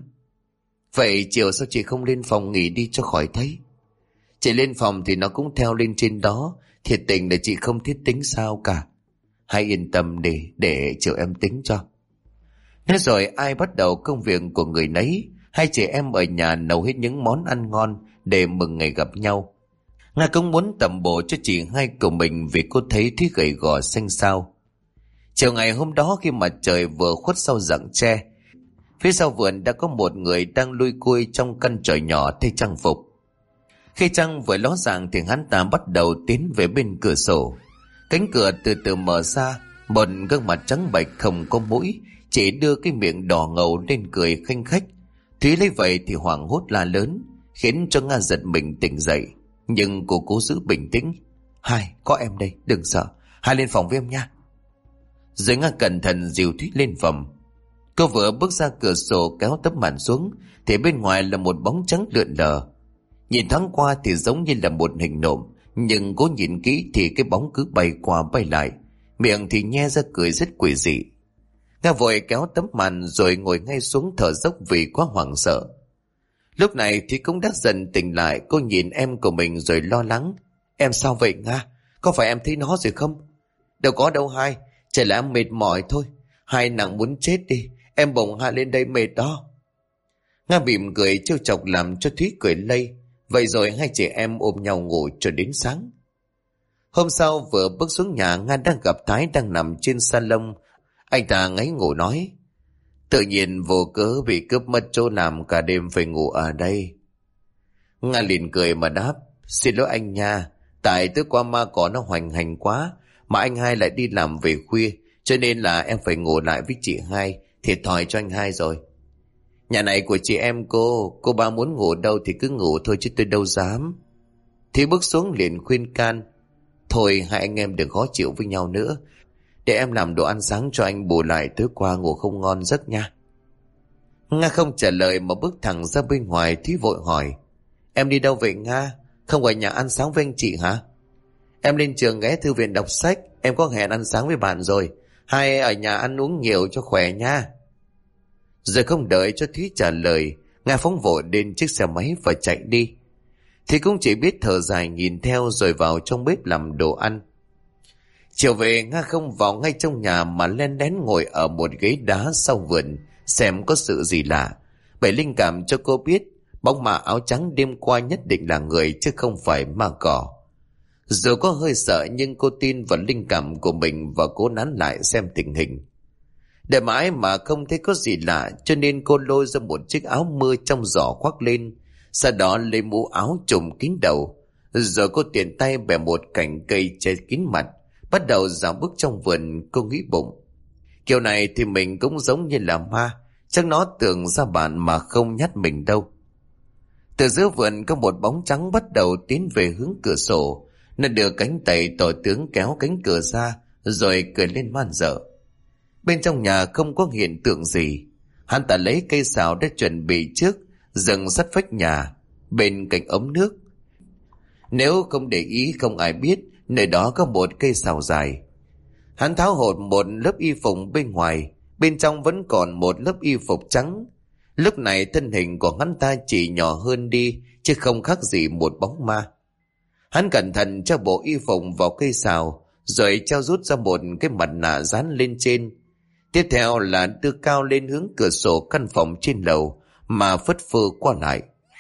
Vậy chiều sao chị không lên phòng nghỉ đi cho khỏi thấy? Chị lên phòng thì nó cũng theo lên trên đó. Thiệt tình là chị không thiết tính sao cả. Hãy yên tâm đi, để chiều em tính cho. Thế rồi ai bắt đầu công việc của người nấy. Hai chị em ở nhà nấu hết những món ăn ngon để mừng ngày gặp nhau. Nga cũng muốn tẩm bổ cho chị hai của mình vì cô thấy Thúy gầy gò xanh xao. Chiều ngày hôm đó khi mà trời vừa khuất sau rặng tre, phía sau vườn đã có một người đang lui cui trong căn tròi nhỏ thay trang phục. Khi trăng vừa ló dạng thì hắn ta bắt đầu tiến về bên cửa sổ. Cánh cửa từ từ mở ra, một gương mặt trắng bệch không có mũi, chỉ đưa cái miệng đỏ ngầu lên cười khanh khách. Thúy lấy vậy thì hoảng hốt la lớn, khiến cho Nga giật mình tỉnh dậy. Nhưng cô cố giữ bình tĩnh. Hai, có em đây, đừng sợ. Hai lên phòng với em nha. Rồi Nga cẩn thận dìu Thúy lên phòng. Cô vừa bước ra cửa sổ kéo tấm màn xuống thì bên ngoài là một bóng trắng lượn lờ. Nhìn thoáng qua thì giống như là một hình nộm, nhưng cố nhìn kỹ thì cái bóng cứ bay qua bay lại, miệng thì nhe ra cười rất quỷ dị. Nga vội kéo tấm màn rồi ngồi ngay xuống thở dốc vì quá hoảng sợ. Lúc này thì cũng đã dần tỉnh lại. Cô nhìn em của mình rồi lo lắng. Em sao vậy Nga? Có phải em thấy nó rồi không? Đâu có đâu Hai, chỉ là em mệt mỏi thôi. Hai nặng muốn chết đi. Em bỗng hạ lên đây mệt đó. Nga mỉm cười trêu chọc làm cho Thúy cười lây. Vậy rồi hai chị em ôm nhau ngủ cho đến sáng. Hôm sau vừa bước xuống nhà, Nga đang gặp Thái đang nằm trên salon. Anh ta ngáy ngủ nói. Tự nhiên vô cớ bị cướp mất chỗ làm, cả đêm phải ngủ ở đây. Nga liền cười mà đáp. Xin lỗi anh nha, tại tối qua ma cỏ nó hoành hành quá, mà anh Hai lại đi làm về khuya, cho nên là em phải ngủ lại với chị Hai. Thiệt thòi cho anh Hai rồi. Nhà này của chị em cô ba muốn ngủ đâu thì cứ ngủ thôi chứ tôi đâu dám. Thì bước xuống liền khuyên can. Thôi hai anh em đừng khó chịu với nhau nữa, để em làm đồ ăn sáng cho anh bù lại tối qua ngủ không ngon giấc nha. Nga không trả lời mà bước thẳng ra bên ngoài. Thúy vội hỏi. Em đi đâu vậy Nga? Không ở nhà ăn sáng với anh chị hả? Em lên trường ghé thư viện đọc sách. Em có hẹn ăn sáng với bạn rồi. Hai ở nhà ăn uống nhiều cho khỏe nha. Rồi không đợi cho Thúy trả lời, Nga phóng vội lên chiếc xe máy và chạy đi. Thì cũng chỉ biết thở dài nhìn theo rồi vào trong bếp làm đồ ăn. Chiều về Nga không vào ngay trong nhà mà len lén ngồi ở một ghế đá sau vườn xem có sự gì lạ. Bởi linh cảm cho cô biết bóng ma áo trắng đêm qua nhất định là người chứ không phải ma cỏ. Dù có hơi sợ nhưng cô tin vào linh cảm của mình và cố nán lại xem tình hình. Để mãi mà không thấy có gì lạ cho nên cô lôi ra một chiếc áo mưa trong giỏ khoác lên, sau đó lấy mũ áo trùm kín đầu. Rồi cô tiện tay bẻ một cành cây che kín mặt, bắt đầu dạo bước trong vườn. Cô nghĩ bụng, kiểu này thì mình cũng giống như là ma, chắc nó tưởng ra bạn mà không nhát mình đâu. Từ giữa vườn có một bóng trắng bắt đầu tiến về hướng cửa sổ. Nó đưa cánh tay tỏ tướng kéo cánh cửa ra, rồi cười lên man dợ. Bên trong nhà không có hiện tượng gì. Hắn ta lấy cây sào đã chuẩn bị trước, dừng sát vách nhà, bên cạnh ống nước. Nếu không để ý không ai biết nơi đó có một cây sào dài. Hắn tháo hột một lớp y phục bên ngoài, bên trong vẫn còn một lớp y phục trắng. Lúc này thân hình của hắn ta chỉ nhỏ hơn đi, chứ không khác gì một bóng ma. Hắn cẩn thận cho bộ y phục vào cây sào, rồi treo rút ra một cái mặt nạ dán lên trên. Tiếp theo là đưa cao lên hướng cửa sổ căn phòng trên lầu mà phất phơ qua lại.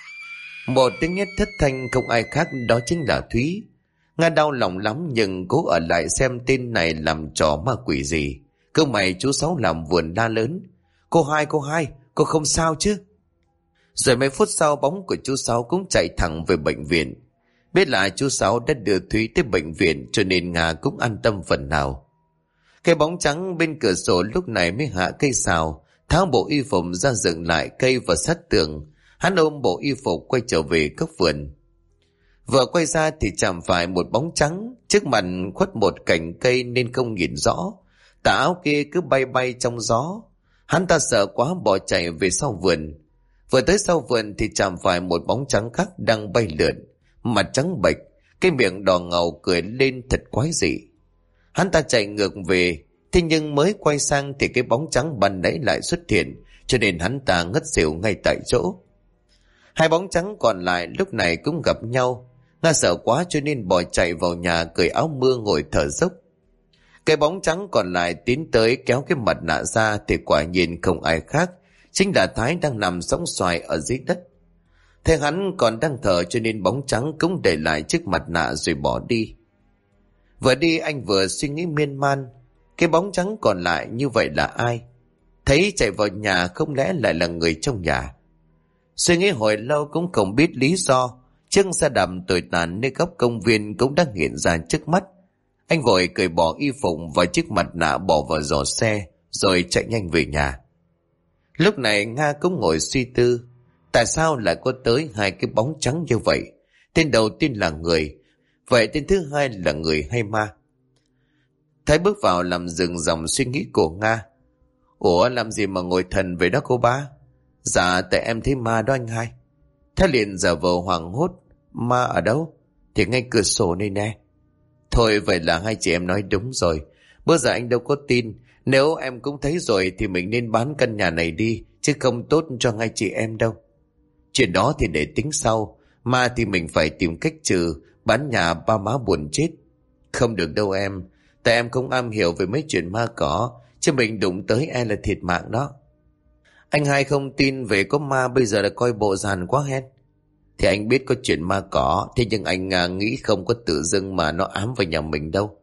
Một tiếng hét thất thanh không ai khác đó chính là Thúy. Nga đau lòng lắm nhưng cố ở lại xem tên này làm trò ma quỷ gì. Cơ mày chú Sáu làm vườn la lớn: cô hai, cô không sao chứ? Rồi mấy phút sau bóng của chú Sáu cũng chạy thẳng về bệnh viện. Biết là chú Sáu đã đưa Thúy tới bệnh viện, cho nên Nga cũng an tâm phần nào. Cái bóng trắng bên cửa sổ lúc này mới hạ cây sào, tháo bộ y phục ra dựng lại cây và sát tường. Hắn ôm bộ y phục quay trở về góc vườn. Vừa quay ra thì chạm phải một bóng trắng, trước mặt khuất một cành cây nên không nhìn rõ. Tà áo kia cứ bay bay trong gió. Hắn ta sợ quá bỏ chạy về sau vườn. Vừa tới sau vườn thì chạm phải một bóng trắng khác đang bay lượn, mặt trắng bệch, cái miệng đỏ ngầu cười lên thật quái dị. Hắn ta chạy ngược về, thế nhưng mới quay sang thì cái bóng trắng ban nãy lại xuất hiện, cho nên hắn ta ngất xỉu ngay tại chỗ. Hai bóng trắng còn lại lúc này cũng gặp nhau. Nga sợ quá cho nên bỏ chạy vào nhà, cởi áo mưa ngồi thở dốc. Cái bóng trắng còn lại tiến tới kéo cái mặt nạ ra thì quả nhiên không ai khác, chính là Thái đang nằm sóng xoài ở dưới đất. Thế hắn còn đang thở cho nên bóng trắng cũng để lại chiếc mặt nạ rồi bỏ đi. Vừa đi anh vừa suy nghĩ miên man, cái bóng trắng còn lại như vậy là ai? Thấy chạy vào nhà không lẽ lại là người trong nhà? Suy nghĩ hồi lâu cũng không biết lý do, chiếc xe đạp tồi tàn nơi góc công viên cũng đang hiện ra trước mắt. Anh vội cởi bỏ y phục và chiếc mặt nạ bỏ vào giỏ xe, rồi chạy nhanh về nhà. Lúc này Nga cũng ngồi suy tư, tại sao lại có tới hai cái bóng trắng như vậy? Tên đầu tiên là người, vậy tên thứ hai là người hay ma? Thái bước vào làm dừng dòng suy nghĩ của Nga. Ủa, làm gì mà ngồi thần vậy đó cô ba? Dạ tại em thấy ma đó anh hai. Thái liền giả vờ hoảng hốt: ma ở đâu? Thì ngay cửa sổ này nè. Thôi vậy là hai chị em nói đúng rồi. Bữa giờ anh đâu có tin. Nếu em cũng thấy rồi thì mình nên bán căn nhà này đi, chứ không tốt cho hai chị em đâu. Chuyện đó thì để tính sau. Ma thì mình phải tìm cách trừ, bán nhà ba má buồn chết. Không được đâu em, tại em không am hiểu về mấy chuyện ma cỏ, chứ mình đụng tới e là thiệt mạng đó. Anh hai không tin về có ma, bây giờ là coi bộ dàn quá hen. Thì anh biết có chuyện ma cỏ, thế nhưng anh nghĩ không có tự dưng mà nó ám vào nhà mình đâu.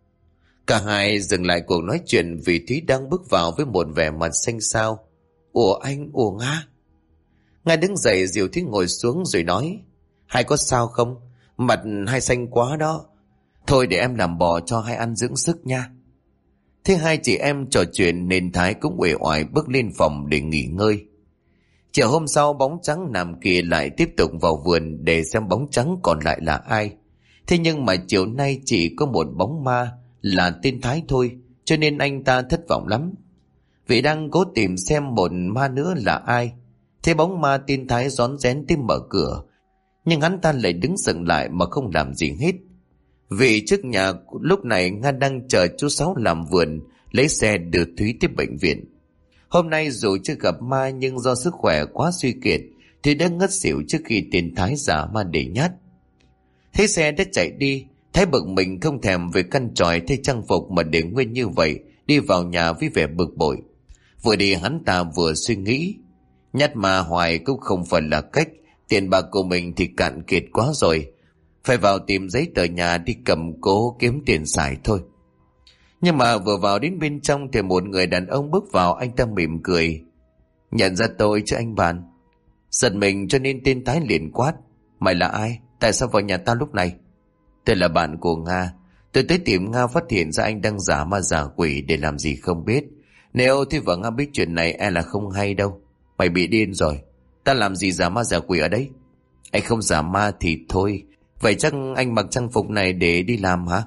Cả hai dừng lại cuộc nói chuyện vì Thúy đang bước vào với một vẻ mặt xanh xao. Ủa anh, ủa Nga. Nga đứng dậy dìu Thúy ngồi xuống rồi nói: hai có sao không? Mặt hai xanh quá đó. Thôi để em làm bò cho hai ăn dưỡng sức nha. Thế hai chị em trò chuyện nên Thái cũng uể oải bước lên phòng để nghỉ ngơi. Chiều hôm sau bóng trắng nằm kia lại tiếp tục vào vườn để xem bóng trắng còn lại là ai. Thế nhưng mà chiều nay chỉ có một bóng ma là tên Thái thôi, cho nên anh ta thất vọng lắm. Vì đang cố tìm xem một ma nữa là ai. Thế bóng ma tên Thái rón rén tìm mở cửa, nhưng hắn ta lại đứng dừng lại mà không làm gì hết. Vì trước nhà lúc này Nga đang chờ chú Sáu làm vườn, lấy xe đưa Thúy tới bệnh viện. Hôm nay dù chưa gặp ma nhưng do sức khỏe quá suy kiệt thì đã ngất xỉu trước khi tên Thái giả ma để nhát. Thấy xe đã chạy đi, Thái bực mình không thèm về căn tròi thay trang phục mà để nguyên như vậy, đi vào nhà với vẻ bực bội. Vừa đi hắn ta vừa suy nghĩ, nhát ma hoài cũng không phải là cách, tiền bạc của mình thì cạn kiệt quá rồi, phải vào tìm giấy tờ nhà đi cầm cố kiếm tiền xài thôi. Nhưng mà vừa vào đến bên trong thì một người đàn ông bước vào, anh ta mỉm cười: nhận ra tôi chứ anh bạn? Giật mình cho nên tên Thái liền quát: mày là ai? Tại sao vào nhà tao lúc này? Tôi là bạn của Nga. Tôi tới tìm Nga phát hiện ra anh đang giả ma giả quỷ để làm gì không biết. Nếu thì vợ Nga biết chuyện này e là không hay đâu. Mày bị điên rồi. Ta làm gì giả ma giả quỷ ở đấy? Anh không giả ma thì thôi. Vậy chắc anh mặc trang phục này để đi làm hả?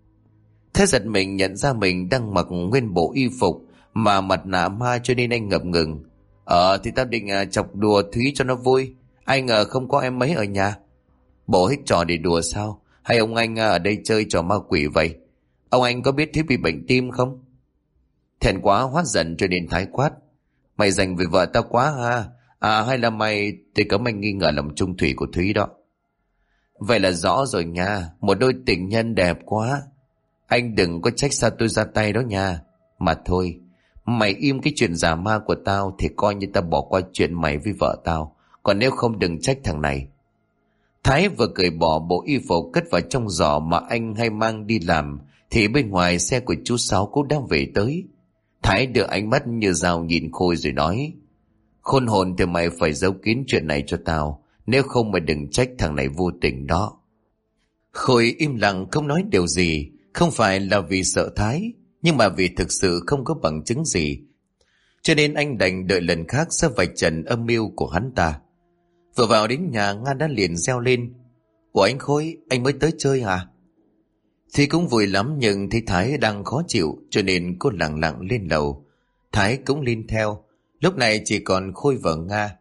Thế giật mình nhận ra mình đang mặc nguyên bộ y phục mà mặt nạ ma, cho nên anh ngập ngừng. Thì tao định chọc đùa Thúy cho nó vui. Ai ngờ không có em mấy ở nhà. Bộ hết trò để đùa sao? Hay ông anh ở đây chơi trò ma quỷ vậy? Ông anh có biết Thúy bị bệnh tim không? Thẹn quá hóa giận cho nên Thái quát. Mày dành về vợ tao quá ha? Hay là mày thì cấm anh nghi ngờ lòng trung thủy của Thúy đó. Vậy là rõ rồi nha. Một đôi tình nhân đẹp quá. Anh đừng có trách sao tôi ra tay đó nha. Mà thôi, mày im cái chuyện giả ma của tao thì coi như tao bỏ qua chuyện mày với vợ tao. Còn nếu không đừng trách thằng này. Thái vừa cởi bỏ bộ y phục cất vào trong giỏ mà anh hay mang đi làm, thì bên ngoài xe của chú Sáu cũng đang về tới. Thái đưa ánh mắt như dao nhìn Khôi rồi nói: Khôn hồn thì mày phải giấu kín chuyện này cho tao, nếu không mày đừng trách thằng này vô tình đó. Khôi im lặng không nói điều gì, không phải là vì sợ Thái, nhưng mà vì thực sự không có bằng chứng gì. Cho nên anh đành đợi lần khác sẽ vạch trần âm mưu của hắn ta. Vừa vào đến nhà, Nga đã liền reo lên: Ủa anh Khôi, anh mới tới chơi hả? Thì cũng vui lắm, nhưng thấy Thái đang khó chịu cho nên cô lặng lặng lên lầu. Thái cũng lên theo. Lúc này chỉ còn Khôi và Nga.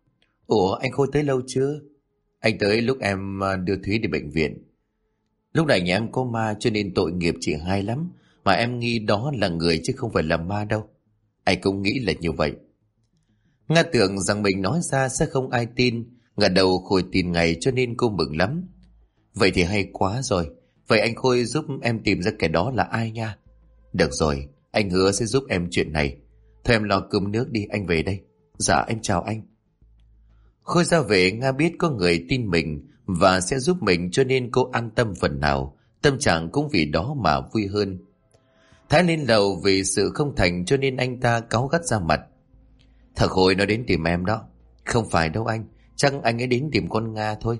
Ủa anh Khôi tới lâu chưa? Anh tới lúc em đưa Thúy đi bệnh viện. Lúc này nhà em có ma cho nên tội nghiệp chị hai lắm, mà em nghi đó là người chứ không phải là ma đâu. Anh cũng nghĩ là như vậy. Nga tưởng rằng mình nói ra sẽ không ai tin. Ngờ đầu Khôi tin ngay cho nên cô mừng lắm. Vậy thì hay quá rồi. Vậy anh Khôi giúp em tìm ra kẻ đó là ai nha. Được rồi, anh hứa sẽ giúp em chuyện này. Thôi em lo cơm nước đi, anh về đây. Dạ em chào anh. Khôi ra về, Nga biết có người tin mình và sẽ giúp mình cho nên cô an tâm phần nào. Tâm trạng cũng vì đó mà vui hơn. Thái lên lầu vì sự không thành cho nên anh ta cáu gắt ra mặt. Thằng Khôi nó đến tìm em đó. Không phải đâu anh, chắc anh ấy đến tìm con Nga thôi.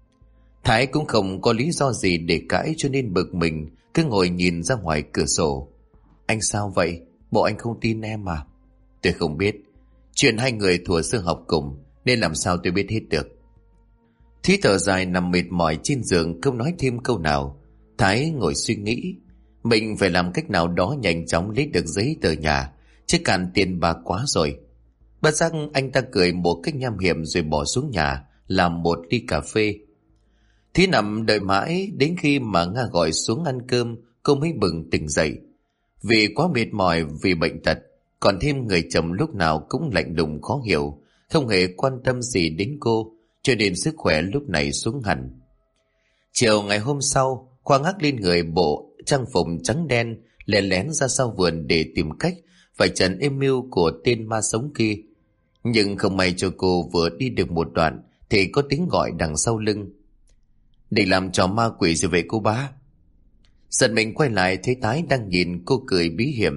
Thái cũng không có lý do gì để cãi cho nên bực mình, cứ ngồi nhìn ra ngoài cửa sổ. Anh sao vậy? Bộ anh không tin em à? Tôi không biết. Chuyện hai người thuở xưa học cùng nên làm sao tôi biết hết được. Thúy thở dài nằm mệt mỏi trên giường, không nói thêm câu nào. Thái ngồi suy nghĩ. Mình phải làm cách nào đó nhanh chóng lấy được giấy tờ nhà, chứ cạn tiền bạc quá rồi. Bất giác anh ta cười một cách nham hiểm rồi bỏ xuống nhà làm một ly cà phê. Thúy nằm đợi mãi đến khi mà Nga gọi xuống ăn cơm, cô mới bừng tỉnh dậy. Vì quá mệt mỏi vì bệnh tật, còn thêm người chồng lúc nào cũng lạnh lùng khó hiểu, không hề quan tâm gì đến cô, cho nên sức khỏe lúc này xuống hẳn. Chiều ngày hôm sau, Khoa ngắc lên người bộ trang phục trắng đen, lén lén ra sau vườn để tìm cách vạch trần âm mưu của tên ma sống kia. Nhưng không may cho cô vừa đi được một đoạn thì có tiếng gọi đằng sau lưng. Định làm trò ma quỷ rồi vậy cô bá? Giật mình quay lại thấy Thái đang nhìn cô cười bí hiểm.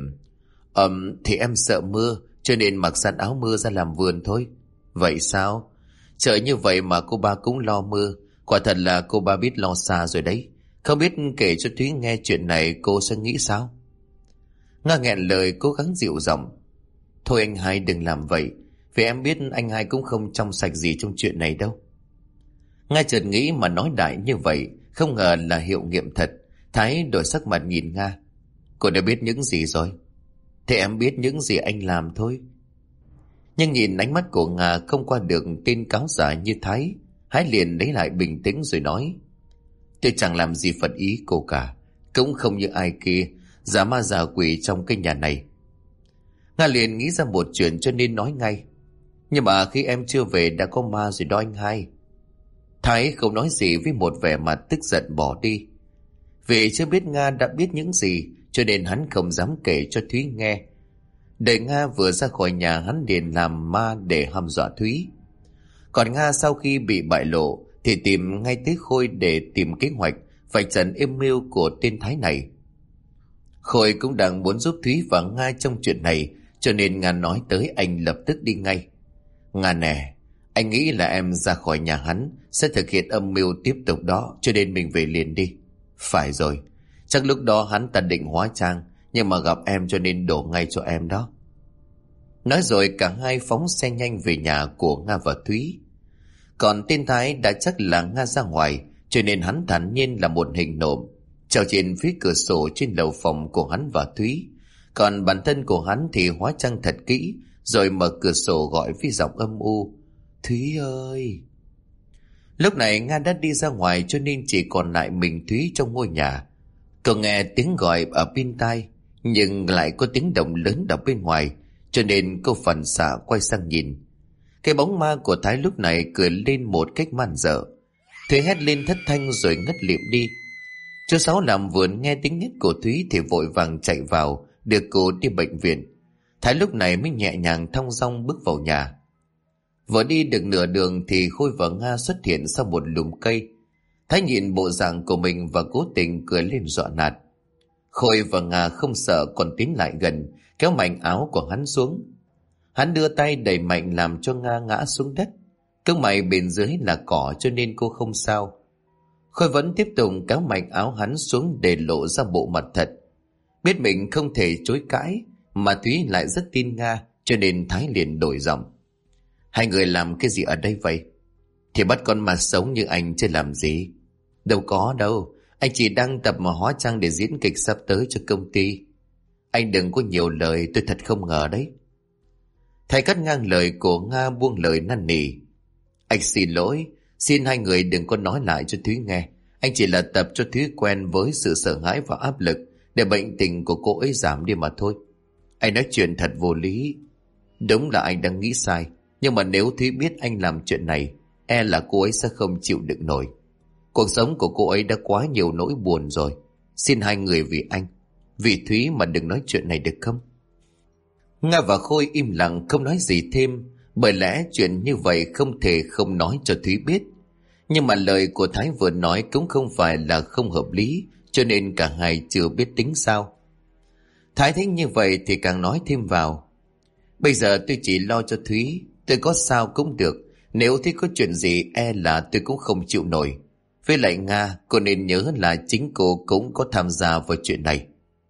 Thì em sợ mưa cho nên mặc sẵn áo mưa ra làm vườn thôi. Vậy sao? Trời như vậy mà cô ba cũng lo mưa. Quả thật là cô ba biết lo xa rồi đấy. Không biết kể cho Thúy nghe chuyện này cô sẽ nghĩ sao? Nga nghẹn lời cố gắng dịu giọng. Thôi anh hai đừng làm vậy, vì em biết anh hai cũng không trong sạch gì trong chuyện này đâu. Nga chợt nghĩ mà nói đại như vậy, không ngờ là hiệu nghiệm thật. Thái đổi sắc mặt nhìn Nga. Cô đã biết những gì rồi? Thế em biết những gì anh làm thôi. Nhưng nhìn ánh mắt của Nga không qua được tên cáo giả như Thái liền lấy lại bình tĩnh rồi nói. Tôi chẳng làm gì phật ý cô cả, cũng không như ai kia giả ma giả quỷ trong cái nhà này. Nga liền nghĩ ra một chuyện cho nên nói ngay. Nhưng mà khi em chưa về đã có ma rồi đó anh hai. Thái không nói gì với một vẻ mặt tức giận bỏ đi. Vì chưa biết Nga đã biết những gì cho nên hắn không dám kể cho Thúy nghe. Đợi Nga vừa ra khỏi nhà hắn liền làm ma để hăm dọa Thúy. Còn Nga sau khi bị bại lộ thì tìm ngay tới Khôi để tìm kế hoạch vạch trần âm mưu của tên Thái này. Khôi cũng đang muốn giúp Thúy và Nga trong chuyện này cho nên Nga nói tới anh lập tức đi ngay. Nga nè, anh nghĩ là em ra khỏi nhà hắn sẽ thực hiện âm mưu tiếp tục đó cho nên mình về liền đi. Phải rồi, chắc lúc đó hắn ta định hóa trang nhưng mà gặp em cho nên đổ ngay cho em đó. Nói rồi cả hai phóng xe nhanh về nhà của Nga và Thúy. Còn tên Thái đã chắc là Nga ra ngoài, cho nên hắn thản nhiên là một hình nộm treo trên phía cửa sổ trên lầu phòng của hắn và Thúy. Còn bản thân của hắn thì hóa trang thật kỹ, rồi mở cửa sổ gọi với giọng âm u: Thúy ơi. Lúc này Nga đã đi ra ngoài, cho nên chỉ còn lại mình Thúy trong ngôi nhà. Cô nghe tiếng gọi ở bên tai, nhưng lại có tiếng động lớn ở bên ngoài, cho nên cô phản xạ quay sang nhìn. Cái bóng ma của Thái lúc này cười lên một cách man dợ. Thúy hét lên thất thanh rồi ngất lịm đi. Chú Sáu làm vườn nghe tiếng hét của Thúy thì vội vàng chạy vào đưa cô đi bệnh viện. Thái lúc này mới nhẹ nhàng thong dong bước vào nhà. Vừa đi được nửa đường thì Khôi và Nga xuất hiện sau một lùm cây. Thái nhìn bộ dạng của mình và cố tình cười lên dọa nạt. Khôi và Nga không sợ còn tiến lại gần, kéo mạnh áo của hắn xuống. Hắn đưa tay đẩy mạnh làm cho Nga ngã xuống đất. Cương mày bên dưới là cỏ cho nên cô không sao. Khôi vẫn tiếp tục kéo mạnh áo hắn xuống để lộ ra bộ mặt thật. Biết mình không thể chối cãi, mà Thúy lại rất tin Nga, cho nên Thái liền đổi giọng: Hai người làm cái gì ở đây vậy? Thì bắt con ma sống như anh chứ làm gì. Đâu có đâu, anh chỉ đang tập mà hóa trang để diễn kịch sắp tới cho công ty. Anh đừng có nhiều lời, tôi thật không ngờ đấy. Thầy cắt ngang lời của Nga, buông lời năn nỉ: Anh xin lỗi, xin hai người đừng có nói lại cho Thúy nghe. Anh chỉ là tập cho Thúy quen với sự sợ hãi và áp lực, để bệnh tình của cô ấy giảm đi mà thôi. Anh nói chuyện thật vô lý. Đúng là anh đang nghĩ sai, nhưng mà nếu Thúy biết anh làm chuyện này, e là cô ấy sẽ không chịu đựng nổi. Cuộc sống của cô ấy đã quá nhiều nỗi buồn rồi. Xin hai người vì anh, vì Thúy mà đừng nói chuyện này được không? Nga và Khôi im lặng không nói gì thêm, bởi lẽ chuyện như vậy không thể không nói cho Thúy biết. Nhưng mà lời của Thái vừa nói cũng không phải là không hợp lý, cho nên cả hai chưa biết tính sao. Thái thấy như vậy thì càng nói thêm vào: Bây giờ tôi chỉ lo cho Thúy, tôi có sao cũng được. Nếu Thúy có chuyện gì e là tôi cũng không chịu nổi. Với lại Nga, cô nên nhớ là chính cô cũng có tham gia vào chuyện này.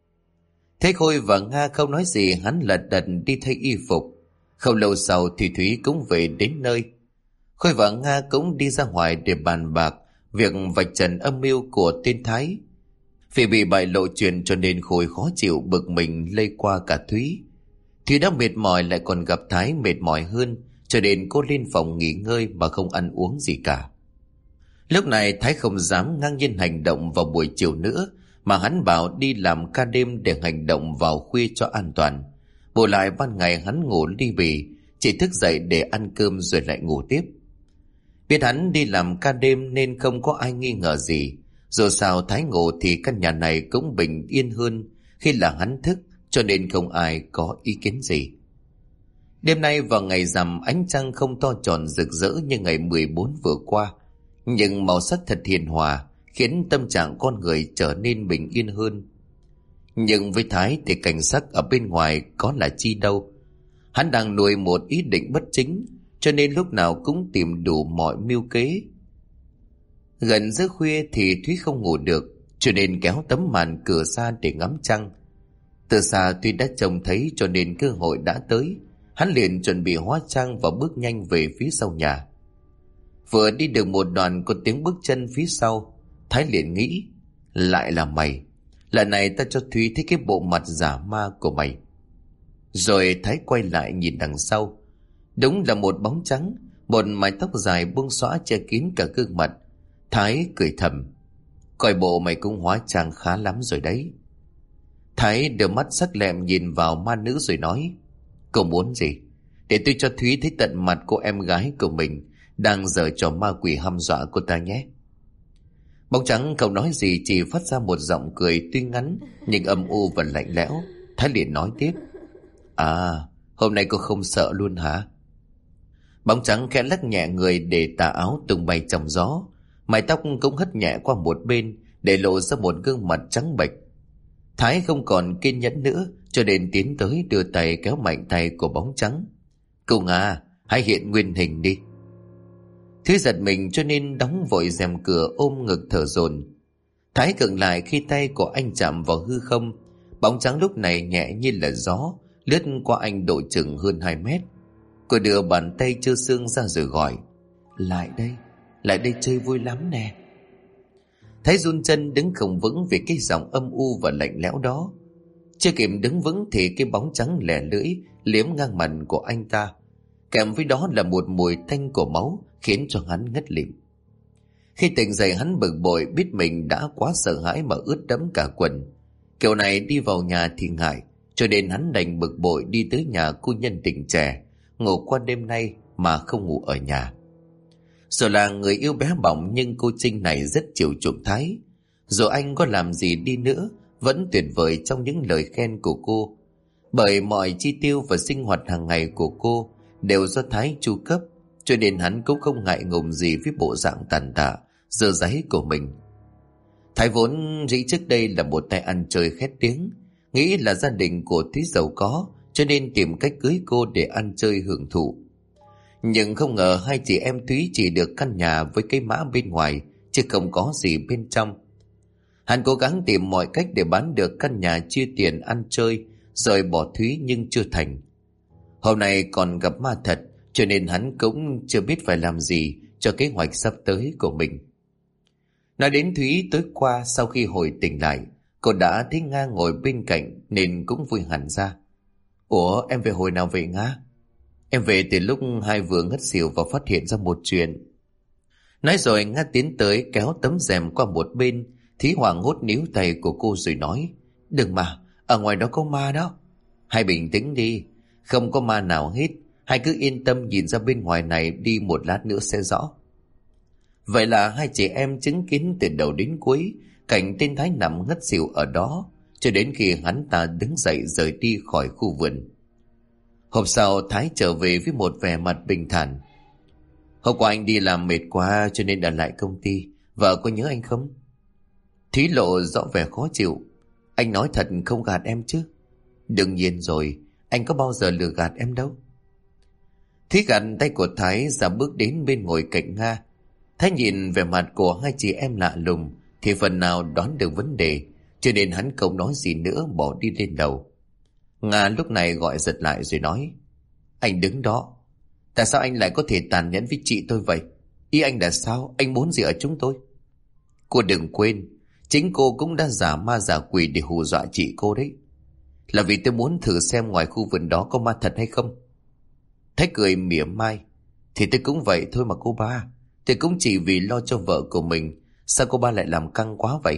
Thấy Khôi và Nga không nói gì, hắn lật đật đi thay y phục. Không lâu sau thì Thúy cũng về đến nơi. Khôi và Nga cũng đi ra ngoài để bàn bạc việc vạch trần âm mưu của tên Thái. Vì bị bại lộ chuyện cho nên Khôi khó chịu, bực mình lây qua cả Thúy. Thúy đã mệt mỏi lại còn gặp Thái mệt mỏi hơn, cho nên cô lên phòng nghỉ ngơi mà không ăn uống gì cả. Lúc này Thái không dám ngang nhiên hành động vào buổi chiều nữa, mà hắn bảo đi làm ca đêm để hành động vào khuya cho an toàn. Bù lại ban ngày hắn ngủ ly bì, chỉ thức dậy để ăn cơm rồi lại ngủ tiếp. Biết hắn đi làm ca đêm nên không có ai nghi ngờ gì. Dù sao Thái ngủ thì căn nhà này cũng bình yên hơn khi là hắn thức, cho nên không ai có ý kiến gì. Đêm nay vào ngày rằm, ánh trăng không to tròn rực rỡ như ngày 14 vừa qua, nhưng màu sắc thật hiền hòa, khiến tâm trạng con người trở nên bình yên hơn. Nhưng với Thái thì cảnh sắc ở bên ngoài có là chi đâu. Hắn đang nuôi một ý định bất chính, cho nên lúc nào cũng tìm đủ mọi mưu kế. Gần giữa khuya thì Thúy không ngủ được, cho nên kéo tấm màn cửa ra để ngắm trăng. Từ xa Thúy đã trông thấy, cho nên cơ hội đã tới. Hắn liền chuẩn bị hóa trang và bước nhanh về phía sau nhà. Vừa đi được một đoạn có tiếng bước chân phía sau. Thái liền nghĩ: lại là mày. Lần này ta cho Thúy thấy cái bộ mặt giả ma của mày. Rồi Thái quay lại nhìn đằng sau. Đúng là một bóng trắng, một mái tóc dài buông xõa che kín cả gương mặt. Thái cười thầm: coi bộ mày cũng hóa trang khá lắm rồi đấy. Thái đưa mắt sắc lẹm nhìn vào ma nữ rồi nói: cậu muốn gì? Để tôi cho Thúy thấy tận mặt cô em gái của mình đang giở trò ma quỷ hăm dọa cô ta nhé. Bóng trắng không nói gì, chỉ phát ra một giọng cười tuy ngắn nhưng âm u và lạnh lẽo. Thái liền nói tiếp: à, hôm nay cô không sợ luôn hả? Bóng trắng khẽ lắc nhẹ người để tà áo tung bay trong gió, mái tóc cũng hất nhẹ qua một bên để lộ ra một gương mặt trắng bệch. Thái không còn kiên nhẫn nữa, cho nên tiến tới đưa tay kéo mạnh tay của bóng trắng. Cô Nga, hãy hiện nguyên hình đi. Thúy giật mình cho nên đóng vội rèm cửa, ôm ngực thở dồn. Thái khựng lại khi tay của anh chạm vào hư không. Bóng trắng lúc này nhẹ như là gió, lướt qua anh độ chừng hơn 2 mét. Cô đưa bàn tay trơ xương ra rồi gọi: lại đây chơi vui lắm nè. Thái run chân đứng không vững vì cái giọng âm u và lạnh lẽo đó. Chưa kịp đứng vững thì cái bóng trắng lẻ lưỡi liếm ngang mặt của anh ta, kèm với đó là một mùi tanh của máu khiến cho hắn ngất lịm. Khi tỉnh dậy, hắn bực bội biết mình đã quá sợ hãi mà ướt đẫm cả quần. Kiểu này đi vào nhà thì ngại, cho nên hắn đành bực bội đi tới nhà cô nhân tình trẻ ngủ qua đêm nay mà không ngủ ở nhà. Dù là người yêu bé bỏng nhưng cô Trinh này rất chiều chuộng Thái. Dù anh có làm gì đi nữa vẫn tuyệt vời trong những lời khen của cô, bởi mọi chi tiêu và sinh hoạt hàng ngày của cô đều do Thái chu cấp, cho nên hắn cũng không ngại ngùng gì với bộ dạng tàn tạ dơ dáy của mình. Thái vốn dĩ trước đây là một tay ăn chơi khét tiếng, nghĩ là gia đình của Thúy giàu có cho nên tìm cách cưới cô để ăn chơi hưởng thụ. Nhưng không ngờ hai chị em Thúy chỉ được căn nhà với cái mã bên ngoài chứ không có gì bên trong. Hắn cố gắng tìm mọi cách để bán được căn nhà chia tiền ăn chơi rồi bỏ Thúy nhưng chưa thành. Hôm nay còn gặp ma thật, cho nên hắn cũng chưa biết phải làm gì cho kế hoạch sắp tới của mình. Nói đến Thúy, tối qua sau khi hồi tỉnh lại, cô đã thấy Nga ngồi bên cạnh nên cũng vui hẳn ra. Ủa, em về hồi nào vậy Nga? Em về từ lúc hai vừa ngất xỉu và phát hiện ra một chuyện. Nói rồi Nga tiến tới kéo tấm rèm qua một bên. Thí hoảng hốt níu tay của cô rồi nói: Đừng mà, ở ngoài đó có ma đó. Hai bình tĩnh đi, không có ma nào hết. Hai cứ yên tâm nhìn ra bên ngoài này đi, một lát nữa sẽ rõ. Vậy là hai chị em chứng kiến từ đầu đến cuối cảnh tên Thái nằm ngất xỉu ở đó cho đến khi hắn ta đứng dậy rời đi khỏi khu vườn. Hôm sau Thái trở về với một vẻ mặt bình thản. Hôm qua anh đi làm mệt quá cho nên ở lại công ty. Vợ có nhớ anh không? Thúy lộ rõ vẻ khó chịu. Anh nói thật không gạt em chứ? Đương nhiên rồi, anh có bao giờ lừa gạt em đâu. Thúy gạt tay của Thái ra bước đến bên ngồi cạnh Nga. Thái nhìn vẻ mặt của hai chị em lạ lùng thì phần nào đoán được vấn đề, cho nên hắn không nói gì nữa bỏ đi lên lầu. Nga lúc này gọi giật lại rồi nói: Anh đứng đó, tại sao anh lại có thể tàn nhẫn với chị tôi vậy? Ý anh là sao? Anh muốn gì ở chúng tôi? Cô đừng quên, chính cô cũng đã giả ma giả quỷ để hù dọa chị cô đấy. Là vì tôi muốn thử xem ngoài khu vườn đó có ma thật hay không. Thái cười mỉa mai: Thì tôi cũng vậy thôi mà cô ba. Tôi cũng chỉ vì lo cho vợ của mình. Sao cô ba lại làm căng quá vậy?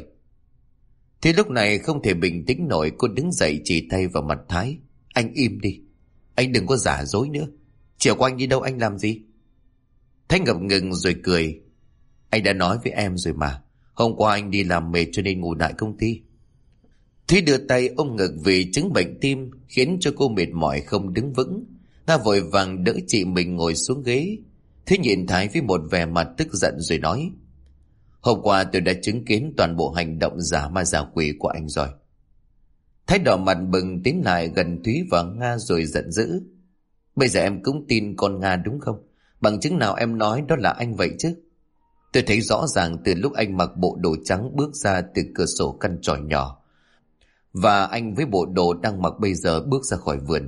Thì lúc này không thể bình tĩnh nổi, cô đứng dậy chỉ tay vào mặt Thái: Anh im đi, anh đừng có giả dối nữa. Chiều qua anh đi đâu, anh làm gì? Thái ngập ngừng rồi cười: Anh đã nói với em rồi mà, hôm qua anh đi làm mệt cho nên ngủ lại công ty. Thúy đưa tay ôm ngực vì chứng bệnh tim khiến cho cô mệt mỏi không đứng vững. Nga vội vàng đỡ chị mình ngồi xuống ghế. Thúy nhìn Thái với một vẻ mặt tức giận rồi nói: Hôm qua tôi đã chứng kiến toàn bộ hành động giả ma giả quỷ của anh rồi. Thái đỏ mặt bừng tiến lại gần Thúy và Nga rồi giận dữ: Bây giờ em cũng tin con Nga đúng không? Bằng chứng nào em nói đó là anh vậy chứ? Tôi thấy rõ ràng từ lúc anh mặc bộ đồ trắng bước ra từ cửa sổ căn tròi nhỏ, và anh với bộ đồ đang mặc bây giờ bước ra khỏi vườn.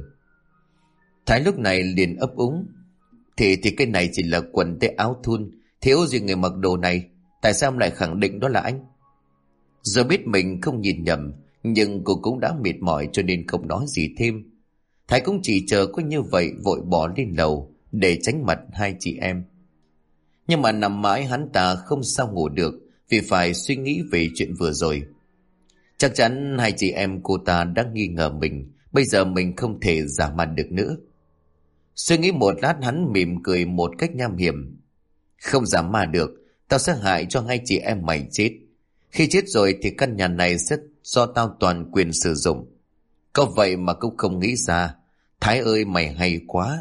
Thái lúc này liền ấp úng: Thì cái này chỉ là quần tây áo thun, thiếu gì người mặc đồ này. Tại sao em lại khẳng định đó là anh? Giờ biết mình không nhìn nhầm, nhưng cô cũng đã mệt mỏi cho nên không nói gì thêm. Thái cũng chỉ chờ có như vậy vội bỏ lên lầu để tránh mặt hai chị em. Nhưng mà nằm mãi hắn ta không sao ngủ được vì phải suy nghĩ về chuyện vừa rồi. Chắc chắn hai chị em cô ta đã nghi ngờ mình, bây giờ mình không thể giả mặt được nữa. Suy nghĩ một lát hắn mỉm cười một cách nham hiểm: Không giả mà được, tao sẽ hại cho hai chị em mày chết. Khi chết rồi thì căn nhà này sẽ do tao toàn quyền sử dụng. Có vậy mà cũng không nghĩ ra. Thái ơi, mày hay quá.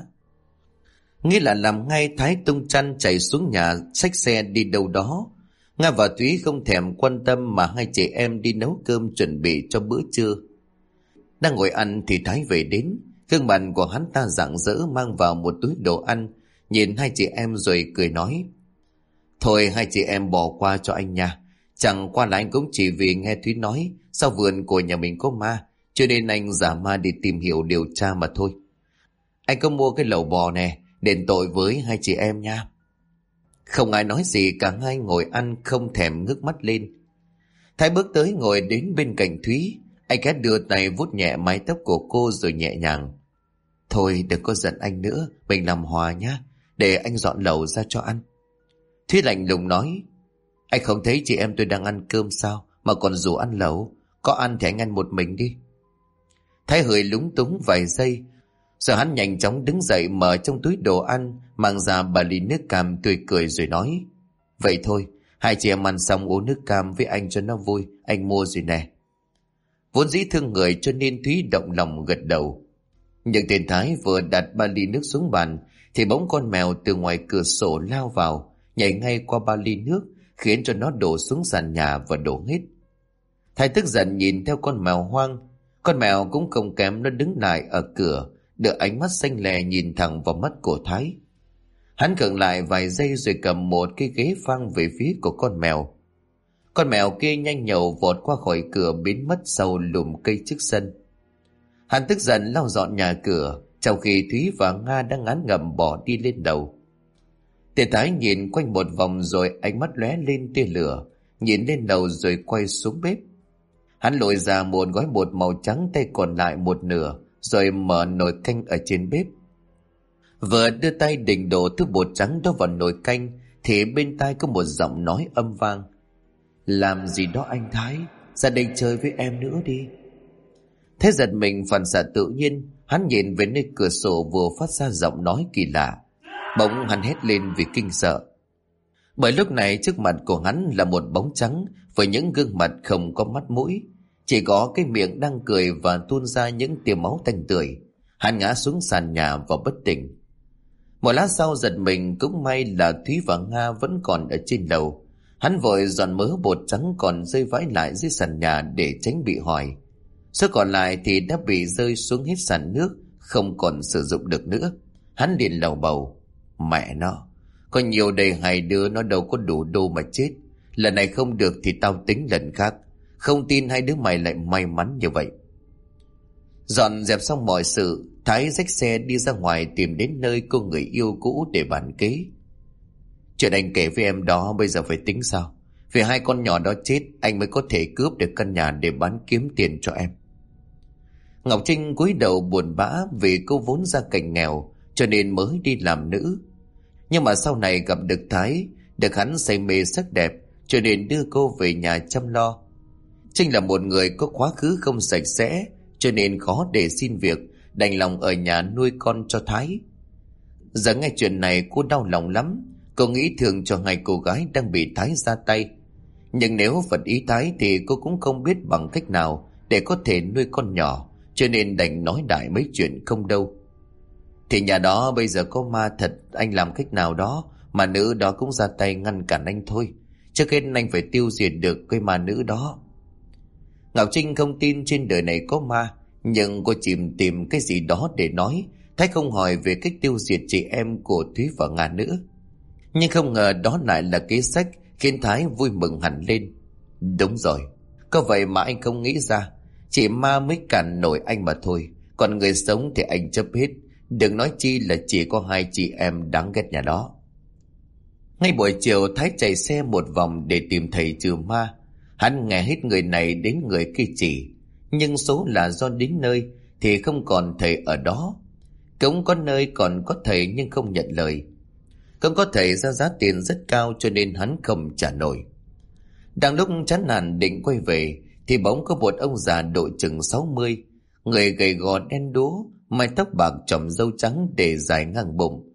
Nghĩ là làm ngay, Thái tung chăn chạy xuống nhà xách xe đi đâu đó. Nga và Thúy không thèm quan tâm mà hai chị em đi nấu cơm chuẩn bị cho bữa trưa. Đang ngồi ăn thì Thái về đến. Gương mặt của hắn ta rạng rỡ mang vào một túi đồ ăn, nhìn hai chị em rồi cười nói: Thôi hai chị em bỏ qua cho anh nha. Chẳng qua là anh cũng chỉ vì nghe Thúy nói sau vườn của nhà mình có ma, cho nên anh giả ma để tìm hiểu điều tra mà thôi. Anh có mua cái lẩu bò nè, đền tội với hai chị em nha. Không ai nói gì, cả hai ngồi ăn không thèm ngước mắt lên. Thái bước tới ngồi đến bên cạnh Thúy. Anh khẽ đưa tay vuốt nhẹ mái tóc của cô rồi nhẹ nhàng: Thôi đừng có giận anh nữa, mình làm hòa nhá, để anh dọn lẩu ra cho ăn. Thúy lạnh lùng nói: Anh không thấy chị em tôi đang ăn cơm sao mà còn rủ ăn lẩu? Có ăn thì anh ăn một mình đi. Thái hơi lúng túng vài giây, rồi hắn nhanh chóng đứng dậy, mở trong túi đồ ăn, mang ra 3 ly nước cam, tươi cười rồi nói: Vậy thôi, hai chị em ăn xong uống nước cam với anh cho nó vui, anh mua rồi nè. Vốn dĩ thương người cho nên Thúy động lòng gật đầu. Nhưng tên Thái vừa đặt 3 ly nước xuống bàn thì bỗng con mèo từ ngoài cửa sổ lao vào, nhảy ngay qua 3 ly nước, khiến cho nó đổ xuống sàn nhà và đổ hết. Thái tức giận nhìn theo con mèo hoang. Con mèo cũng không kém, nó đứng lại ở cửa, đưa ánh mắt xanh lè nhìn thẳng vào mắt của Thái. Hắn khựng lại vài giây rồi cầm một cái ghế phang về phía của con mèo. Con mèo kia nhanh nhậu vọt qua khỏi cửa, biến mất sau lùm cây trước sân. Hắn tức giận lau dọn nhà cửa, trong khi Thúy và Nga đang ngán ngẩm bỏ đi lên đầu. Tên Thái nhìn quanh một vòng rồi ánh mắt lóe lên tia lửa, nhìn lên đầu rồi quay xuống bếp. Hắn lôi ra một gói bột màu trắng, tay còn lại một nửa, rồi mở nồi canh ở trên bếp. Vừa đưa tay định đổ thứ bột trắng đó vào nồi canh thì bên tai có một giọng nói âm vang: Làm gì đó anh Thái, ra đây chơi với em nữa đi. Thế giật mình phản xạ tự nhiên, hắn nhìn về nơi cửa sổ vừa phát ra giọng nói kỳ lạ. Bỗng hắn hét lên vì kinh sợ. Bởi lúc này trước mặt của hắn là một bóng trắng với những gương mặt không có mắt mũi, chỉ có cái miệng đang cười và tuôn ra những tia máu tanh tưởi. Hắn ngã xuống sàn nhà và bất tỉnh. Một lát sau giật mình, cũng may là Thúy và Nga vẫn còn ở trên lầu. Hắn vội dọn mớ bột trắng còn rơi vãi lại dưới sàn nhà để tránh bị hỏi. Số còn lại thì đã bị rơi xuống hết sàn nước, không còn sử dụng được nữa. Hắn liền lầu bầu: Mẹ nó, có nhiều đây hai đứa nó đâu có đủ đô mà chết. Lần này không được thì tao tính lần khác. Không tin hai đứa mày lại may mắn như vậy. Dọn dẹp xong mọi sự, Thái xách xe đi ra ngoài tìm đến nơi cô người yêu cũ để bàn kế. Chuyện anh kể với em đó bây giờ phải tính sao? Vì hai con nhỏ đó chết, anh mới có thể cướp được căn nhà để bán kiếm tiền cho em. Ngọc Trinh cúi đầu buồn bã vì cô vốn gia cảnh nghèo cho nên mới đi làm nữ. Nhưng mà sau này gặp được Thái, được hắn say mê sắc đẹp cho nên đưa cô về nhà chăm lo. Trinh là một người có quá khứ không sạch sẽ cho nên khó để xin việc, đành lòng ở nhà nuôi con cho Thái. Giờ nghe chuyện này cô đau lòng lắm. Cô nghĩ thường cho hai cô gái đang bị Thái ra tay. Nhưng nếu phật ý Thái thì cô cũng không biết bằng cách nào để có thể nuôi con nhỏ, cho nên đành nói đại mấy chuyện không đâu. Thì nhà đó bây giờ có ma thật, anh làm cách nào đó mà nữ đó cũng ra tay ngăn cản anh thôi. Trước hết anh phải tiêu diệt được cái ma nữ đó. Ngọc Trinh không tin trên đời này có ma, nhưng cô tìm cái gì đó để nói. Thái không hỏi về cách tiêu diệt chị em của Thúy và Nga nữa. Nhưng không ngờ đó lại là kế sách khiến Thái vui mừng hẳn lên. Đúng rồi, có vậy mà anh không nghĩ ra. Chỉ ma mới cản nổi anh mà thôi, còn người sống thì anh chấp hết. Đừng nói chi là chỉ có hai chị em đáng ghét nhà đó. Ngay buổi chiều, Thái chạy xe một vòng để tìm thầy trừ ma. Hắn nghe hết người này đến người kia chỉ, nhưng số là do đến nơi thì không còn thầy ở đó. Cũng có nơi còn có thầy nhưng không nhận lời. Cũng có thầy ra giá tiền rất cao cho nên hắn không trả nổi. Đang lúc chán nản định quay về thì bỗng có một ông già độ chừng 60, người gầy gò đen đúa, mái tóc bạc chòm râu trắng để dài ngang bụng.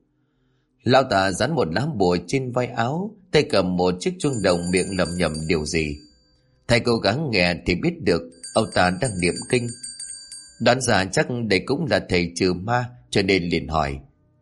Lão ta dán một lá bùa trên vai áo, tay cầm một chiếc chuông đồng, miệng lẩm nhẩm điều gì. Thầy cố gắng nghe thì biết được ông ta đang niệm kinh. Đoán ra chắc đây cũng là thầy trừ ma cho nên liền hỏi: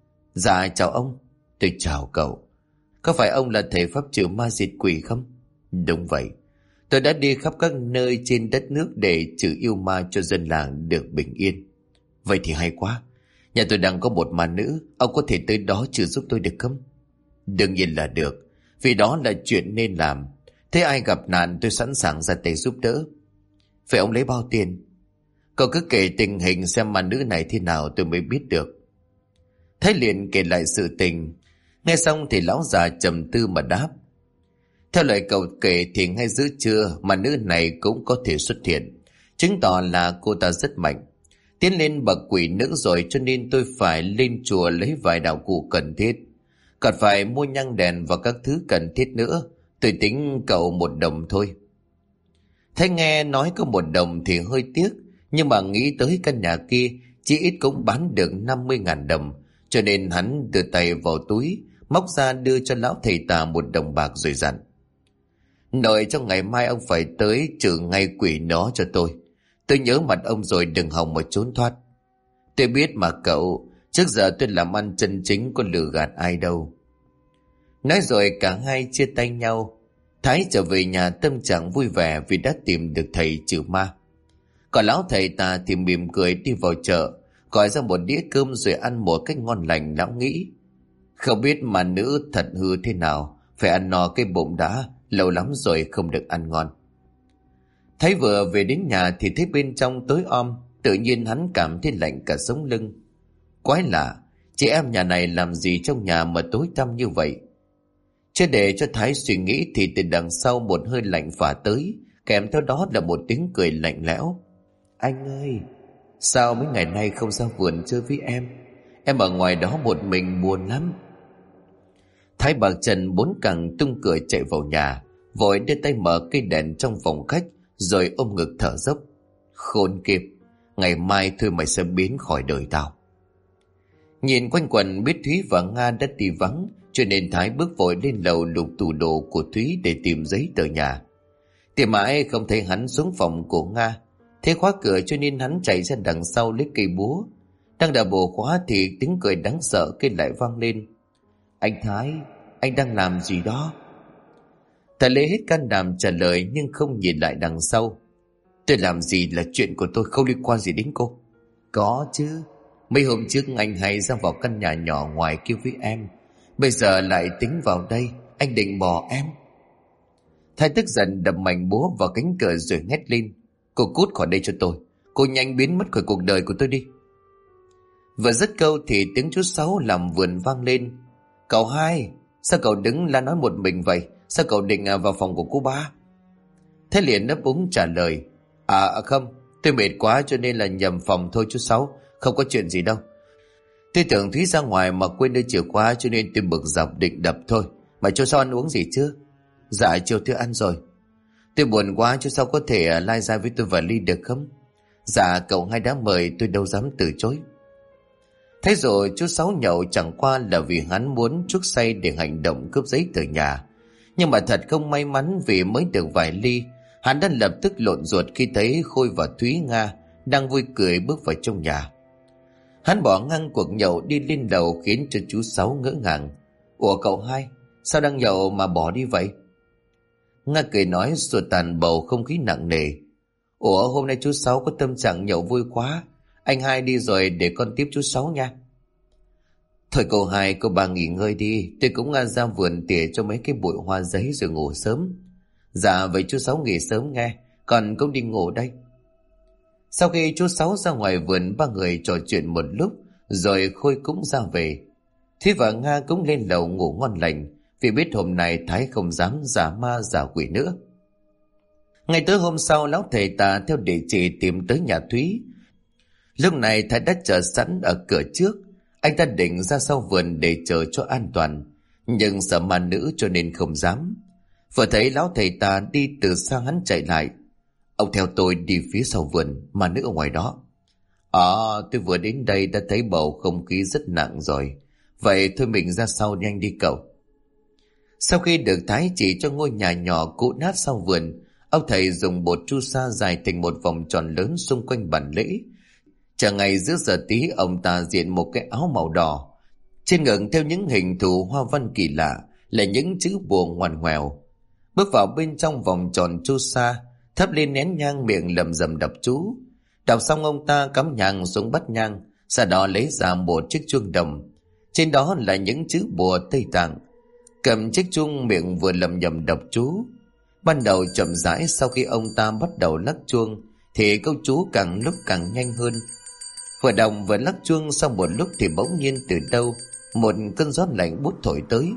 Dạ chào ông. Tôi chào cậu. Có phải ông là thầy pháp trừ ma diệt quỷ không? Đúng vậy. Tôi đã đi khắp các nơi trên đất nước để trừ yêu ma cho dân làng được bình yên. Vậy thì hay quá. Nhà tôi đang có một ma nữ, ông có thể tới đó trừ giúp tôi được không? Đương nhiên là được, vì đó là chuyện nên làm. Thế ai gặp nạn tôi sẵn sàng ra tay giúp đỡ. Vậy ông lấy bao tiền? Cậu cứ kể tình hình xem ma nữ này thế nào tôi mới biết được. Thái liền kể lại sự tình. Nghe xong thì lão già trầm tư mà đáp: theo lời cậu kể thì ngay giữa trưa mà nữ này cũng có thể xuất hiện, chứng tỏ là cô ta rất mạnh, tiến lên bậc quỷ nữ rồi, cho nên tôi phải lên chùa lấy vài đạo cụ cần thiết, còn phải mua nhang đèn và các thứ cần thiết nữa. Tôi tính cậu 1 đồng thôi. Thấy nghe nói có 1 đồng thì hơi tiếc, nhưng mà nghĩ tới căn nhà kia chỉ ít cũng bán được 50.000 đồng, cho nên hắn đưa tay vào túi, móc ra đưa cho lão thầy tà 1 đồng bạc rồi dặn: nội trong ngày mai ông phải tới trừ ngay quỷ nó cho tôi. Tôi nhớ mặt ông rồi, đừng hòng mà trốn thoát. Tôi biết mà cậu, trước giờ tôi làm ăn chân chính, có lừa gạt ai đâu. Nói rồi cả hai chia tay nhau. Thái trở về nhà tâm trạng vui vẻ vì đã tìm được thầy trừ ma. Còn lão thầy tà thì mỉm cười đi vào chợ, gọi ra một đĩa cơm rồi ăn một cách ngon lành. Lão nghĩ, không biết mà nữ thật hư thế nào, phải ăn no cái bụng đã, lâu lắm rồi không được ăn ngon. Thấy vừa về đến nhà thì thấy bên trong tối om, tự nhiên hắn cảm thấy lạnh cả sống lưng. Quái lạ, chị em nhà này làm gì trong nhà mà tối tăm như vậy? Chưa để cho Thái suy nghĩ thì từ đằng sau một hơi lạnh phả tới, kèm theo đó là một tiếng cười lạnh lẽo. Anh ơi, sao mấy ngày nay không ra vườn chơi với em? Em ở ngoài đó một mình buồn lắm. Thái bạc trần 4 cẳng tung cửa chạy vào nhà, vội đưa tay mở cây đèn trong phòng khách rồi ôm ngực thở dốc. Khốn kiếp, ngày mai thôi mày sẽ biến khỏi đời tao. Nhìn quanh quần biết Thúy và Nga đã đi vắng, cho nên Thái bước vội lên lầu lục tủ đồ của Thúy để tìm giấy tờ nhà. Tìm mãi không thấy hắn xuống phòng của Nga, thấy khóa cửa cho nên hắn chạy ra đằng sau lấy cây búa. Đang đập bổ khóa thì tiếng cười đáng sợ kia lại vang lên. Anh Thái, anh đang làm gì đó? Thái lấy hết can đảm trả lời nhưng không nhìn lại đằng sau. Tôi làm gì là chuyện của tôi, không liên quan gì đến cô. Có chứ, mấy hôm trước anh hay ra vào căn nhà nhỏ ngoài kia với em, bây giờ lại tính vào đây, anh định bỏ em. Thái tức giận đập mạnh búa vào cánh cửa rồi hét lên. Cô cút khỏi đây cho tôi, cô nhanh biến mất khỏi cuộc đời của tôi đi. Vừa dứt câu thì tiếng chú Sáu làm vườn vang lên. Cậu Hai, sao cậu đứng la nói một mình vậy? Sao cậu định vào phòng của cô ba? Thế liền ấp úng trả lời. Không, tôi mệt quá cho nên là nhầm phòng thôi chú Sáu, không có chuyện gì đâu. Tôi tưởng Thúy ra ngoài mà quên đưa chìa khóa cho nên tôi bực dọc định đập thôi. Mà chú Sáu ăn uống gì chưa? Dạ chiều tôi ăn rồi. Tôi buồn quá, chú Sáu có thể lai ra với tôi vài ly được không? Dạ cậu Hai đã mời, tôi đâu dám từ chối. Thế rồi chú Sáu nhậu chẳng qua là vì hắn muốn chuốc say để hành động cướp giấy tờ nhà. Nhưng mà thật không may mắn, vì mới được vài ly, hắn đã lập tức lộn ruột khi thấy Khôi và Thúy Nga đang vui cười bước vào trong nhà. Hắn bỏ ngang cuộc nhậu đi lên lầu khiến cho chú Sáu ngỡ ngàng. Ủa cậu Hai, sao đang nhậu mà bỏ đi vậy? Nga cười nói rồi tàn bầu không khí nặng nề. Ủa hôm nay chú Sáu có tâm trạng nhậu vui quá, anh Hai đi rồi để con tiếp chú Sáu nha. Thôi cậu Hai, cô ba nghỉ ngơi đi, tôi cũng ra vườn tỉa cho mấy cái bụi hoa giấy rồi ngủ sớm. Dạ vậy chú Sáu nghỉ sớm nghe, còn cũng đi ngủ đây. Sau khi chú Sáu ra ngoài vườn, ba người trò chuyện một lúc rồi Khôi cũng ra về. Thúy và Nga cũng lên lầu ngủ ngon lành, vì biết hôm nay Thái không dám giả ma giả quỷ nữa. Ngày tới hôm sau, lão thầy tà theo địa chỉ tìm tới nhà Thúy. Lúc này Thái đã chờ sẵn ở cửa trước. Anh ta định ra sau vườn để chờ cho an toàn, nhưng sợ ma nữ cho nên không dám. Vừa thấy lão thầy tà đi từ xa, hắn chạy lại. Ông theo tôi đi phía sau vườn, ma nữ ở ngoài đó. Tôi vừa đến đây đã thấy bầu không khí rất nặng rồi. Vậy thôi mình ra sau nhanh đi cậu. Sau khi được Thái chỉ cho ngôi nhà nhỏ cũ nát sau vườn, ông thầy dùng bột chu sa dài thành một vòng tròn lớn xung quanh bàn lễ. Chả ngày giữa giờ tí, ông ta diện một cái áo màu đỏ, trên ngực theo những hình thù hoa văn kỳ lạ là những chữ bùa ngoằn ngoèo. Bước vào bên trong vòng tròn chu sa, thắp lên nén nhang, miệng lầm rầm đọc chú. Đọc xong ông ta cắm nhang xuống bát nhang, sau đó lấy ra một chiếc chuông đồng, trên đó là những chữ bùa Tây Tạng. Cầm chiếc chuông, miệng vừa lầm nhầm đọc chú. Ban đầu chậm rãi, sau khi ông ta bắt đầu lắc chuông thì câu chú càng lúc càng nhanh hơn. Vừa đọc vừa lắc chuông, sau một lúc thì bỗng nhiên từ đâu một cơn gió lạnh buốt thổi tới.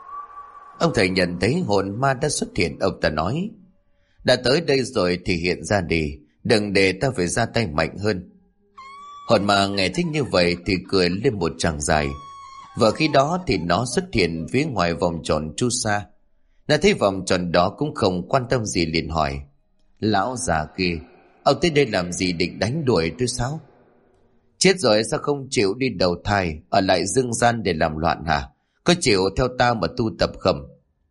Ông thầy nhận thấy hồn ma đã xuất hiện. Ông ta nói: đã tới đây rồi thì hiện ra đi, đừng để ta phải ra tay mạnh hơn. Hồn ma nghe thích như vậy thì cười lên một tràng dài. Và khi đó thì nó xuất hiện phía ngoài vòng tròn chu sa. Nó thấy vòng tròn đó cũng không quan tâm gì, liền hỏi: lão già kia, ông tới đây làm gì, định đánh đuổi tôi sao? Chết rồi sao không chịu đi đầu thai, ở lại dương gian để làm loạn hả? Có chịu theo ta mà tu tập không?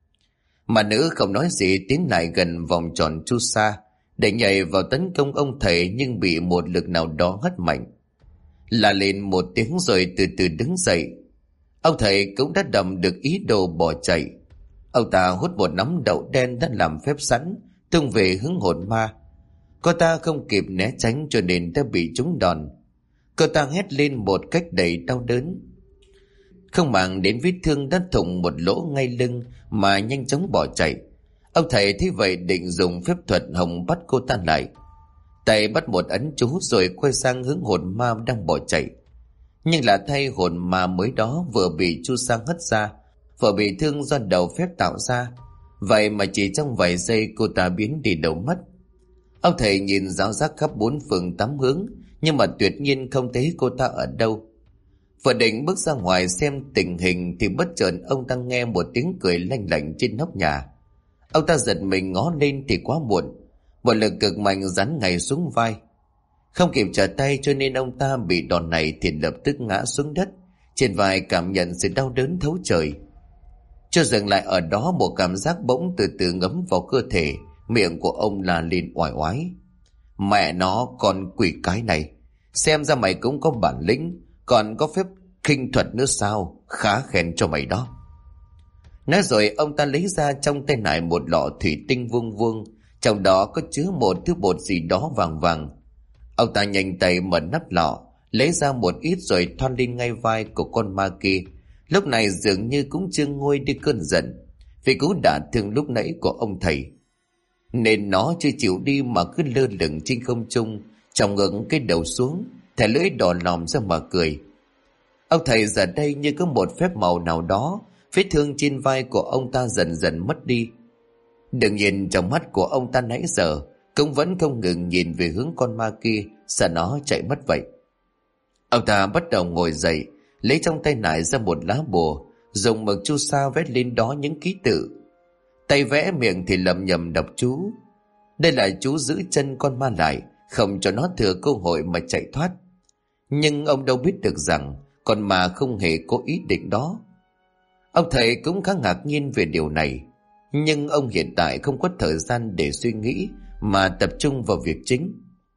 Mà nữ không nói gì, tiến lại gần vòng tròn chu sa để nhảy vào tấn công ông thầy, nhưng bị một lực nào đó hất mạnh. La lên một tiếng rồi từ từ đứng dậy. Ông thầy cũng đã đầm được ý đồ bỏ chạy. Ông ta hút một nắm đậu đen đã làm phép sẵn, tung về hướng hồn ma. Cô ta không kịp né tránh cho nên đã bị trúng đòn. Cô ta hét lên một cách đầy đau đớn, không màng đến vết thương đã thủng một lỗ ngay lưng mà nhanh chóng bỏ chạy. Ông thầy thấy vậy định dùng phép thuật hồng bắt cô ta lại. Tay bắt một ấn chú rồi quay sang hướng hồn ma đang bỏ chạy. Nhưng là thay, hồn ma mới đó vừa bị chu sa hất ra, vừa bị thương do đầu phép tạo ra. Vậy mà chỉ trong vài giây cô ta biến đi đâu mất. Ông thầy nhìn ráo rác khắp bốn phương tám hướng, nhưng mà tuyệt nhiên không thấy cô ta ở đâu. Vừa định bước ra ngoài xem tình hình thì bất chợt ông ta nghe một tiếng cười lanh lảnh trên nóc nhà. Ông ta giật mình ngó lên thì quá muộn. Một lực cực mạnh giáng ngay xuống vai. Không kịp trở tay cho nên ông ta bị đòn này thì lập tức ngã xuống đất, trên vai cảm nhận sự đau đớn thấu trời. Cho dừng lại ở đó, một cảm giác bỗng từ từ ngấm vào cơ thể. Miệng của ông là lên oải oái: mẹ nó, con quỷ cái này, xem ra mày cũng có bản lĩnh, còn có phép khinh thuật nữa sao? Khá khen cho mày đó. Nói rồi ông ta lấy ra trong tay nải một lọ thủy tinh vuông vuông, trong đó có chứa một thứ bột gì đó vàng vàng. Ông ta nhanh tay mở nắp lọ, lấy ra một ít rồi thoăn lên ngay vai của con ma kia. Lúc này dường như cũng chưa nguôi đi cơn giận vì cú đả thương lúc nãy của ông thầy, nên nó chưa chịu đi mà cứ lơ lửng trên không trung, tròng ngẩng cái đầu xuống, thẻ lưỡi đỏ lòm ra mà cười. Ông thầy giờ đây như có một phép màu nào đó, vết thương trên vai của ông ta dần dần mất đi. Đừng nhìn trong mắt của ông ta nãy giờ cũng vẫn không ngừng nhìn về hướng con ma kia, sợ nó chạy mất vậy. Ông ta bắt đầu ngồi dậy, lấy trong tay nải ra một lá bùa, dùng mực chu sa vẽ lên đó những ký tự. Tay vẽ, miệng thì lẩm nhẩm đọc chú. Đây là chú giữ chân con ma lại, không cho nó thừa cơ hội mà chạy thoát. Nhưng ông đâu biết được rằng con ma không hề có ý định đó. Ông thầy cũng khá ngạc nhiên về điều này, nhưng ông hiện tại không có thời gian để suy nghĩ mà tập trung vào việc chính.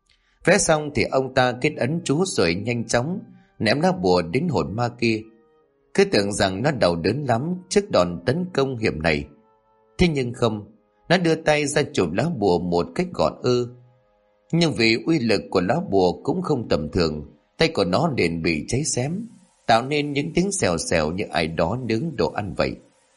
Vẽ xong thì ông ta kết ấn chú rồi nhanh chóng ném lá bùa đến hồn ma kia. Cứ tưởng rằng nó đau đớn lắm trước đòn tấn công hiểm này. Thế nhưng không, nó đưa tay ra chụp lá bùa một cách gọn ư. Nhưng vì uy lực của lá bùa cũng không tầm thường, tay của nó liền bị cháy xém, tạo nên những tiếng xèo xèo như ai đó nướng đồ ăn vậy.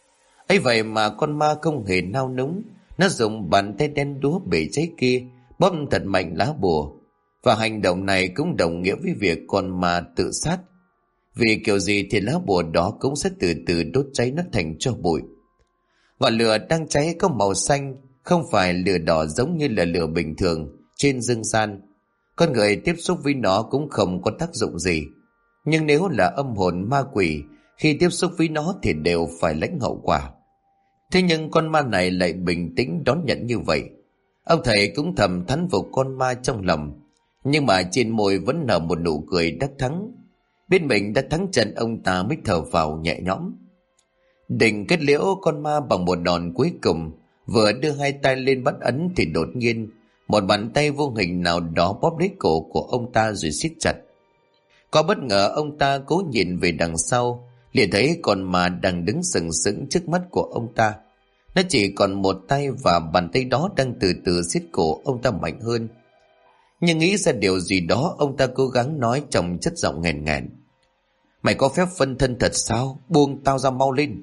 Ấy vậy mà con ma không hề nao núng, nó dùng bàn tay đen đúa bể cháy kia bóp thật mạnh lá bùa. Và hành động này cũng đồng nghĩa với việc con ma tự sát, vì kiểu gì thì lá bùa đó cũng sẽ từ từ đốt cháy nó thành tro bụi. Ngọn lửa đang cháy có màu xanh, không phải lửa đỏ giống như là lửa bình thường trên dương gian. Con người tiếp xúc với nó cũng không có tác dụng gì. Nhưng nếu là âm hồn ma quỷ, khi tiếp xúc với nó thì đều phải lãnh hậu quả. Thế nhưng con ma này lại bình tĩnh đón nhận như vậy. Ông thầy cũng thầm thán phục con ma trong lòng, nhưng mà trên môi vẫn nở một nụ cười đắc thắng. Biết mình đã thắng trận, ông ta mới thở vào nhẹ nhõm. Định kết liễu con ma bằng một đòn cuối cùng, vừa đưa hai tay lên bắt ấn thì đột nhiên một bàn tay vô hình nào đó bóp lấy cổ của ông ta rồi siết chặt. Có bất ngờ ông ta cố nhìn về đằng sau, liền thấy con ma đang đứng sừng sững trước mắt của ông ta. Nó chỉ còn một tay và bàn tay đó đang từ từ siết cổ ông ta mạnh hơn. Nhưng nghĩ ra điều gì đó, ông ta cố gắng nói trong chất giọng nghẹn nghẹn: "Mày có phép phân thân thật sao? Buông tao ra mau lên."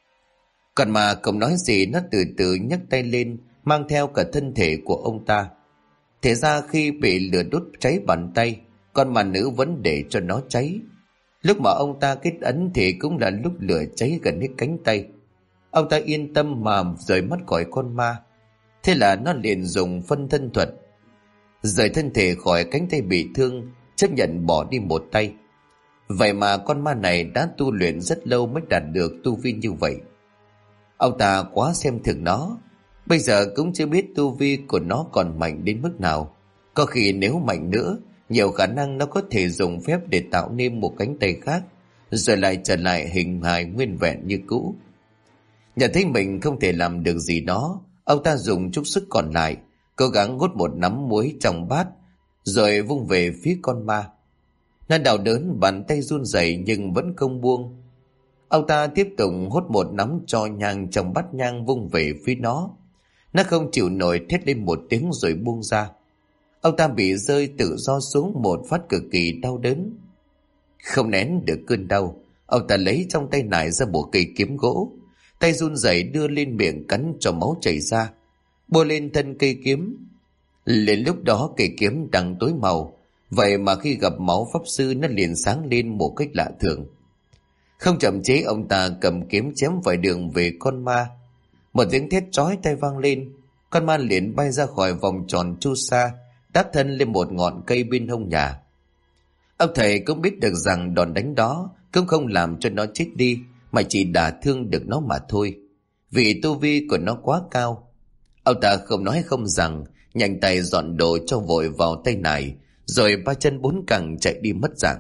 Còn mà không nói gì, nó từ từ nhấc tay lên, mang theo cả thân thể của ông ta. Thế ra khi bị lửa đốt cháy bàn tay, con ma nữ vẫn để cho nó cháy. Lúc mà ông ta kết ấn thì cũng là lúc lửa cháy gần hết cánh tay. Ông ta yên tâm mà rời mắt khỏi con ma. Thế là nó liền dùng phân thân thuật rời thân thể khỏi cánh tay bị thương, chấp nhận bỏ đi một tay. Vậy mà con ma này đã tu luyện rất lâu mới đạt được tu vi như vậy. Ông ta quá xem thường nó. Bây giờ cũng chưa biết tu vi của nó còn mạnh đến mức nào. Có khi nếu mạnh nữa, nhiều khả năng nó có thể dùng phép để tạo nên một cánh tay khác, rồi lại trở lại hình hài nguyên vẹn như cũ. Nhận thấy mình không thể làm được gì đó, ông ta dùng chút sức còn lại, cố gắng hút một nắm muối trong bát, rồi vung về phía con ma. Nó đau đớn, bàn tay run rẩy nhưng vẫn không buông. Ông ta tiếp tục hút một nắm tro nhang trong bát nhang vung về phía nó. Nó không chịu nổi, thét lên một tiếng rồi buông ra. Ông ta bị rơi tự do xuống một phát cực kỳ đau đớn. Không nén được cơn đau, ông ta lấy trong tay nải ra một cây kiếm gỗ, tay run rẩy đưa lên miệng cắn cho máu chảy ra, bôi lên thân cây kiếm. Lên lúc đó cây kiếm đang tối màu, vậy mà khi gặp máu pháp sư nó liền sáng lên một cách lạ thường. Không chậm chế, ông ta cầm kiếm chém vài đường về con ma. Một tiếng thét chói tai vang lên, con ma liền bay ra khỏi vòng tròn chu sa, đáp thân lên một ngọn cây bên hông nhà. Ông thầy cũng biết được rằng đòn đánh đó cũng không làm cho nó chết đi, mà chỉ đả thương được nó mà thôi, vì tu vi của nó quá cao. Ông ta không nói không rằng, nhanh tay dọn đồ cho vội vào tay này, rồi ba chân bốn cẳng chạy đi mất dạng.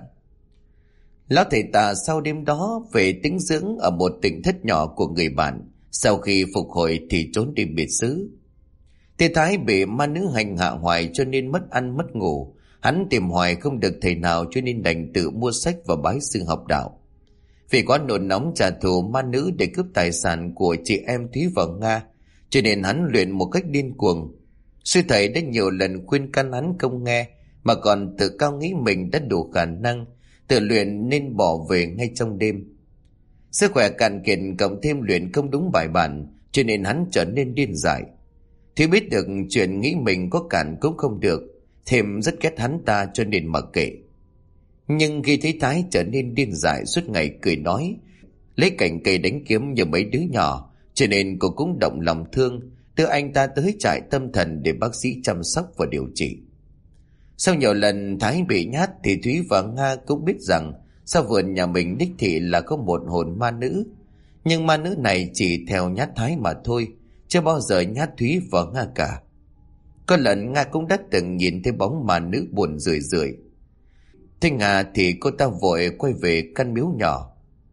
Lão thầy Tà sau đêm đó về tĩnh dưỡng ở một tỉnh thất nhỏ của người bạn. Sau khi phục hồi thì trốn đi biệt xứ. Thầy Thái bị ma nữ hành hạ hoài cho nên mất ăn mất ngủ. Hắn tìm hoài không được thầy nào cho nên đành tự mua sách và bái sư học đạo. Vì quá nôn nóng trả thù ma nữ để cướp tài sản của chị em Thúy và Nga, cho nên hắn luyện một cách điên cuồng. Sư thầy đã nhiều lần khuyên can hắn không nghe, mà còn tự cao nghĩ mình đã đủ khả năng tự luyện nên bỏ về ngay trong đêm. Sức khỏe cạn kiệt cộng thêm luyện không đúng bài bản, cho nên hắn trở nên điên dại. Thúy biết được chuyện, nghĩ mình có cản cũng không được, thêm rất ghét hắn ta cho nên mặc kệ. Nhưng khi thấy Thái trở nên điên dại, suốt ngày cười nói, lấy cành cây đánh kiếm như mấy đứa nhỏ, cho nên cô cũng động lòng thương, đưa anh ta tới trại tâm thần để bác sĩ chăm sóc và điều trị. Sau nhiều lần Thái bị nhát thì Thúy và Nga cũng biết rằng sau vườn nhà mình đích thị là có một hồn ma nữ. Nhưng ma nữ này chỉ theo nhát Thái mà thôi, chưa bao giờ nhát Thúy và Nga cả. Có lần Nga cũng đã từng nhìn thấy bóng ma nữ buồn rười rượi. Thấy Nga thì cô ta vội quay về căn miếu nhỏ.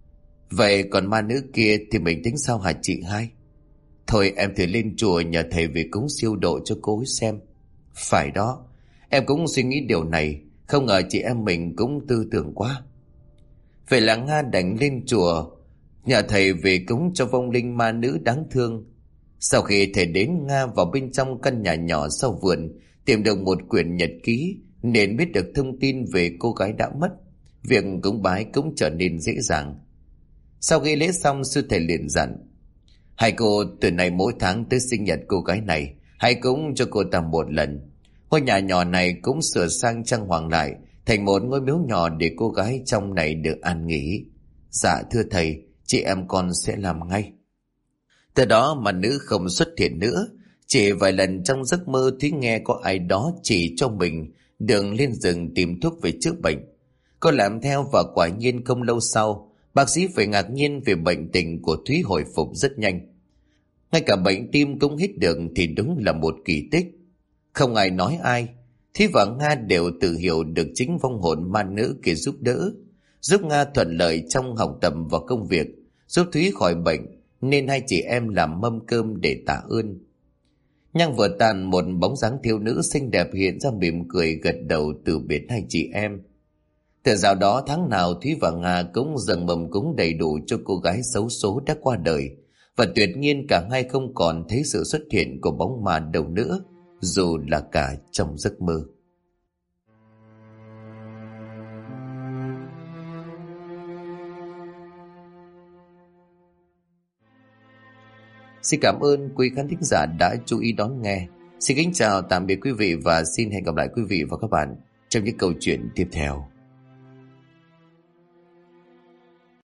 Vậy còn ma nữ kia thì mình tính sao hả chị hai? Thôi em thử lên chùa nhờ thầy về cúng siêu độ cho cô ấy xem. Phải đó, em cũng suy nghĩ điều này, không ngờ chị em mình cũng tư tưởng quá. Vậy là Nga đành lên chùa nhờ thầy về cúng cho vong linh ma nữ đáng thương. Sau khi thầy đến, Nga vào bên trong căn nhà nhỏ sau vườn tìm được một quyển nhật ký, nên biết được thông tin về cô gái đã mất. Việc cúng bái cũng trở nên dễ dàng. Sau khi lễ xong, sư thầy liền dặn, hai cô từ nay mỗi tháng tới sinh nhật cô gái này, hãy cúng cho cô ta một lần. Ngôi nhà nhỏ này cũng sửa sang trang hoàng lại thành một ngôi miếu nhỏ để cô gái trong này được an nghỉ. Dạ thưa thầy, chị em con sẽ làm ngay. Từ đó mà nữ không xuất hiện nữa. Chỉ vài lần trong giấc mơ Thúy nghe có ai đó chỉ cho mình đường lên rừng tìm thuốc về chữa bệnh. Cô làm theo và quả nhiên không lâu sau, bác sĩ phải ngạc nhiên vì bệnh tình của Thúy hồi phục rất nhanh. Ngay cả bệnh tim cũng hết được thì đúng là một kỳ tích. Không ai nói ai, Thúy và Nga đều tự hiểu được chính vong hồn ma nữ kia giúp đỡ, giúp Nga thuận lợi trong học tập và công việc, giúp Thúy khỏi bệnh, nên hai chị em làm mâm cơm để tạ ơn. Nhang vừa tàn, một bóng dáng thiếu nữ xinh đẹp hiện ra mỉm cười gật đầu từ biệt hai chị em. Từ dạo đó tháng nào Thúy và Nga cũng dâng mầm cúng đầy đủ cho cô gái xấu số đã qua đời, và tuyệt nhiên cả hai không còn thấy sự xuất hiện của bóng ma đâu nữa, dù là cả trong giấc mơ. Xin cảm ơn quý khán thính giả đã chú ý đón nghe. Xin kính chào tạm biệt quý vị và xin hẹn gặp lại quý vị và các bạn trong những câu chuyện tiếp theo.